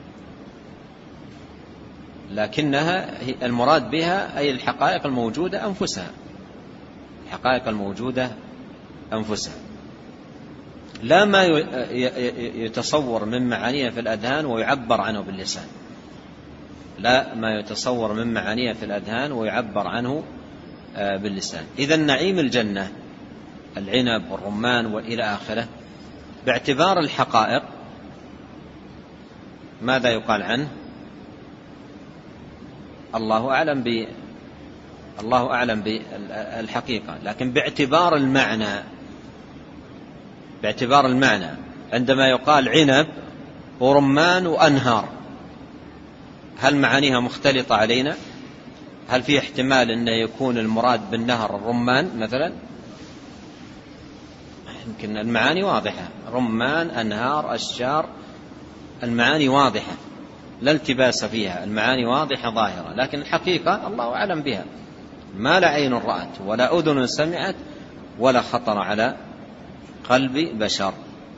لكنها المراد بها أي الحقائق الموجودة أنفسها، الحقائق الموجودة أنفسها، لا ما يتصور من معانيها في الأذهان ويعبر عنه باللسان، لا ما يتصور من معانيها في الأذهان ويعبر عنه باللسان. إذن نعيم الجنة العنب والرمان وإلى آخره باعتبار الحقائق ماذا يقال عنه؟ الله أعلم ب الله أعلم بالحقيقة، لكن باعتبار المعنى، باعتبار المعنى عندما يقال عنب ورمان وأنهار، هل معانيها مختلطة علينا؟ هل في احتمال أن يكون المراد بالنهر الرمان مثلا؟ يمكن المعاني واضحة، رمان، أنهار، أشجار، المعاني واضحة لا التباس فيها، المعاني واضحة ظاهرة، لكن الحقيقة الله أعلم بها، ما لا عين رأت ولا أذن سمعت ولا خطر على قلب بشر.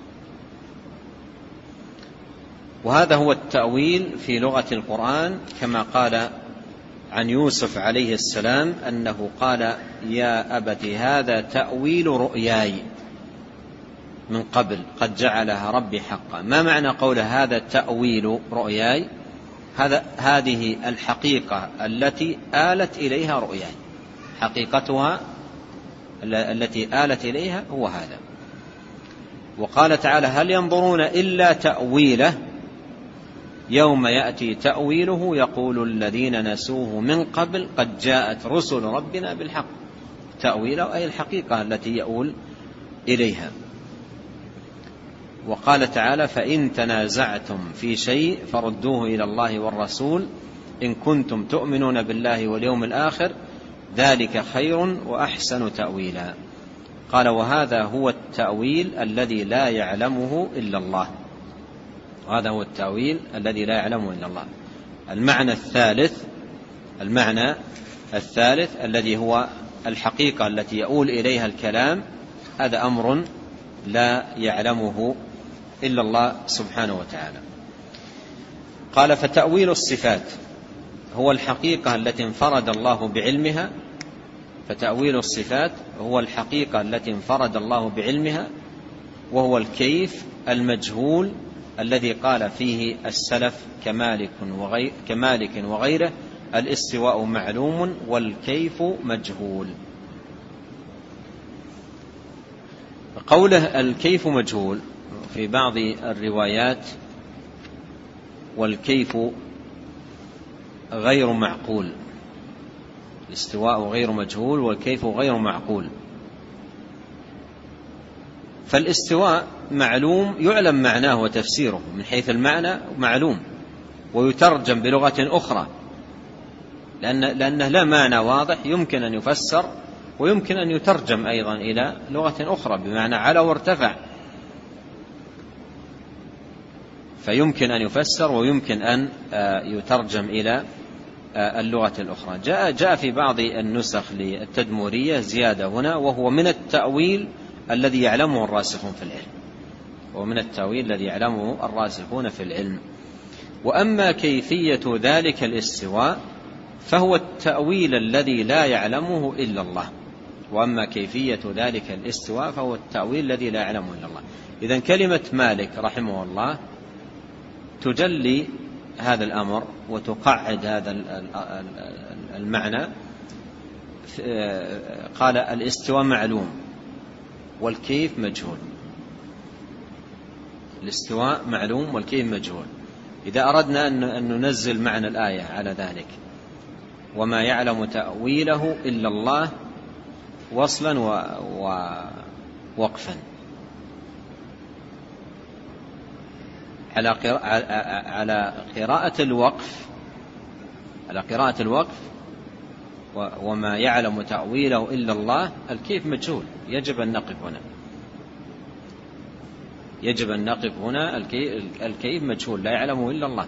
وهذا هو التأويل في لغة القرآن، كما قال عن يوسف عليه السلام أنه قال يا أبت هذا تأويل رؤياي من قبل قد جعلها ربي حقا. ما معنى قول هذا تأويل رؤياي؟ هذا هذه الحقيقة التي آلت إليها رؤياي، حقيقتها التي آلت إليها هو هذا. وقال تعالى هل ينظرون إلا تأويله يوم يأتي تأويله يقول الذين نسوه من قبل قد جاءت رسل ربنا بالحق. تأويله أي الحقيقة التي يؤول إليها. وقال تعالى فإن تنازعتم في شيء فردوه إلى الله والرسول إن كنتم تؤمنون بالله واليوم الآخر ذلك خير وأحسن تأويلا. قال وهذا هو التأويل الذي لا يعلمه إلا الله، وهذا هو التأويل الذي لا يعلمه إلا الله. المعنى الثالث المعنى الثالث الذي هو الحقيقة التي يؤول إليها الكلام، هذا أمر لا يعلمه إلا الله سبحانه وتعالى. قال فتأويل الصفات هو الحقيقة التي انفرد الله بعلمها، فتأويل الصفات هو الحقيقة التي انفرد الله بعلمها، وهو الكيف المجهول الذي قال فيه السلف كمالك وغير كمالك وغيره الاستواء معلوم والكيف مجهول. قوله الكيف مجهول في بعض الروايات والكيف غير معقول، الاستواء غير مجهول والكيف غير معقول. فالاستواء معلوم يعلم معناه وتفسيره من حيث المعنى معلوم ويترجم بلغة أخرى، لأن لأنه لا معنى واضح يمكن أن يفسر ويمكن أن يترجم أيضا إلى لغة أخرى بمعنى على وارتفع، فيمكن أن يفسر ويمكن أن يترجم إلى اللغة الأخرى. جاء جاء في بعض النسخ للتدمورية زيادة هنا، وهو من التأويل الذي يعلمه الراسخون في العلم، ومن التأويل الذي يعلمه الراسخون في العلم. وأما كيفية ذلك الاستواء فهو التأويل الذي لا يعلمه إلا الله، وأما كيفية ذلك الاستواء فهو التأويل الذي لا يعلمه إلا الله. إذن كلمة مالك رحمه الله تجلي هذا الأمر وتقعد هذا المعنى قال الاستواء معلوم والكيف مجهول. الاستواء معلوم والكيف مجهول. إذا أردنا أن ننزل معنى الآية على ذلك وما يعلم تأويله إلا الله وصلا ووقفا على قراءة الوقف على قراءة الوقف وما يعلم تأويله إلا الله، الكيف مجهول، يجب أن نقف هنا يجب أن نقف هنا الكيف مجهول لا يعلمه إلا الله.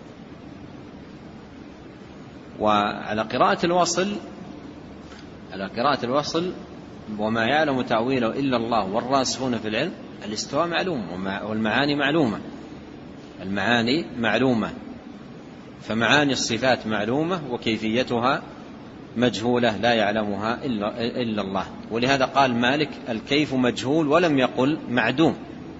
وعلى قراءة الوصل على قراءة الوصل وما يعلم تأويله إلا الله والراسخون في العلم، الاستواء معلوم والمعاني معلومة المعاني معلومة فمعاني الصفات معلومة وكيفيتها مجهولة لا يعلمها إلا الله. ولهذا قال مالك الكيف مجهول ولم يقل معدوم،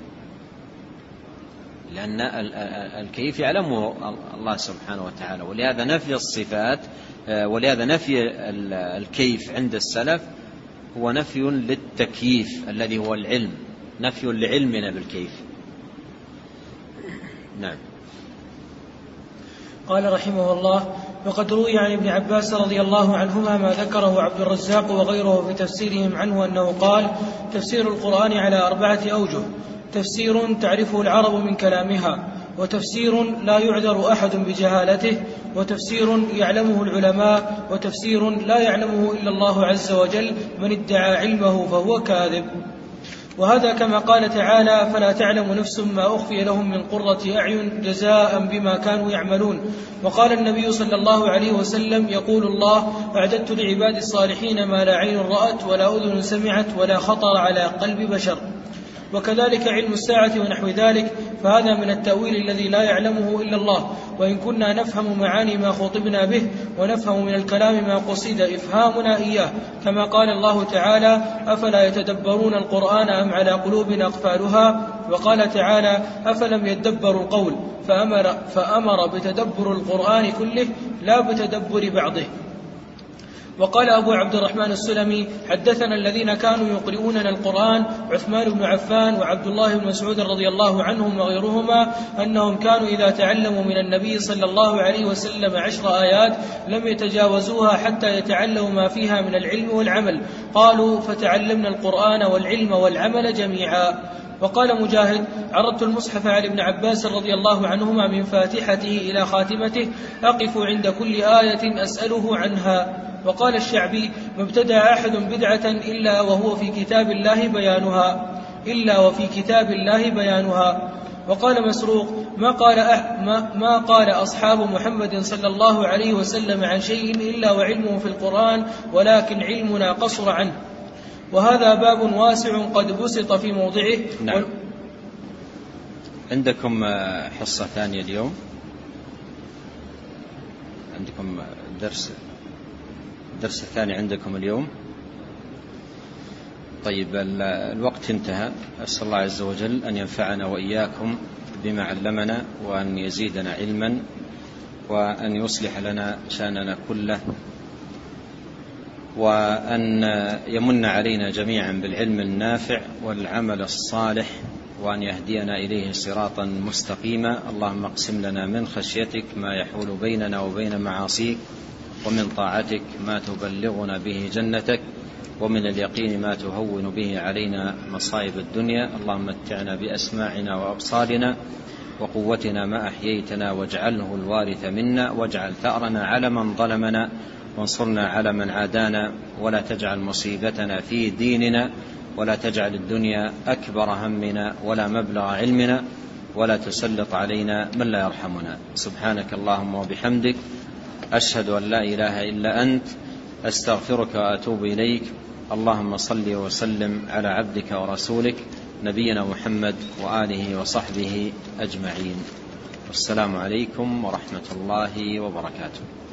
لأن الكيف يعلمه الله سبحانه وتعالى. ولهذا نفي الصفات ولهذا نفي الكيف عند السلف هو نفي للتكييف الذي هو العلم، نفي لعلمنا بالكيف. نعم. قال رحمه الله: وقد روي عن ابن عباس رضي الله عنهما ما ذكره عبد الرزاق وغيره في تفسيرهم عنه أنه قال: تفسير القرآن على أربعة أوجه: تفسير تعرفه العرب من كلامها، وتفسير لا يعذر أحد بجهالته، وتفسير يعلمه العلماء، وتفسير لا يعلمه إلا الله عز وجل، من ادعى علمه فهو كاذب. وهذا كما قال تعالى: فلا تعلم نفس ما أخفي لهم من قرة أعين جزاء بما كانوا يعملون. وقال النبي صلى الله عليه وسلم: يقول الله: أعددت لعباد الصالحين ما لا عين رأت ولا أذن سمعت ولا خطر على قلب بشر. وكذلك علم الساعة ونحو ذلك، فهذا من التأويل الذي لا يعلمه إلا الله. وإن كنا نفهم معاني ما خطبنا به ونفهم من الكلام ما قصد إفهامنا إياه، كما قال الله تعالى: أفلا يتدبرون القرآن أم على قلوب أقفالها. وقال تعالى: أفلم يدبروا القول، فأمر, فأمر بتدبر القرآن كله لا بتدبر بعضه. وقال أبو عبد الرحمن السلمي: حدثنا الذين كانوا يقرؤوننا القرآن عثمان بن عفان وعبد الله بن مسعود رضي الله عنهم وغيرهما أنهم كانوا إذا تعلموا من النبي صلى الله عليه وسلم عشر آيات لم يتجاوزوها حتى يتعلموا ما فيها من العلم والعمل. قالوا: فتعلمنا القرآن والعلم والعمل جميعا. وقال مجاهد: عرضت المصحف على ابن عباس رضي الله عنهما من فاتحته إلى خاتمته أقف عند كل آية أسأله عنها. وقال الشعبي: ما ابتدع أحد بدعة إلا وهو في كتاب الله بيانها إلا وفي كتاب الله بيانها. وقال مسروق: ما قال, أح ما, ما قال أصحاب محمد صلى الله عليه وسلم عن شيء إلا وعلمه في القرآن، ولكن علمنا قصر عنه. وهذا باب واسع قد بسط في موضعه. نعم. عندكم حصة ثانية اليوم، عندكم درس الدرس الثاني عندكم اليوم. طيب، الوقت انتهى. أسأل الله عز وجل أن ينفعنا وإياكم بما علمنا، وأن يزيدنا علما، وأن يصلح لنا شأننا كله، وأن يمن علينا جميعا بالعلم النافع والعمل الصالح، وأن يهدينا إليه صراطا مستقيما. اللهم اقسم لنا من خشيتك ما يحول بيننا وبين معاصيك، ومن طاعتك ما تبلغنا به جنتك، ومن اليقين ما تهون به علينا مصائب الدنيا. اللهم متعنا بأسماعنا وأبصارنا وقوتنا ما أحييتنا، واجعله الوارث منا، واجعل ثأرنا على من ظلمنا، وانصرنا على من عادانا، ولا تجعل مصيبتنا في ديننا، ولا تجعل الدنيا أكبر همنا ولا مبلغ علمنا، ولا تسلط علينا من لا يرحمنا. سبحانك اللهم وبحمدك، أشهد أن لا إله إلا أنت، أستغفرك وأتوب إليك. اللهم صل وسلم على عبدك ورسولك نبينا محمد وآله وصحبه أجمعين. والسلام عليكم ورحمة الله وبركاته.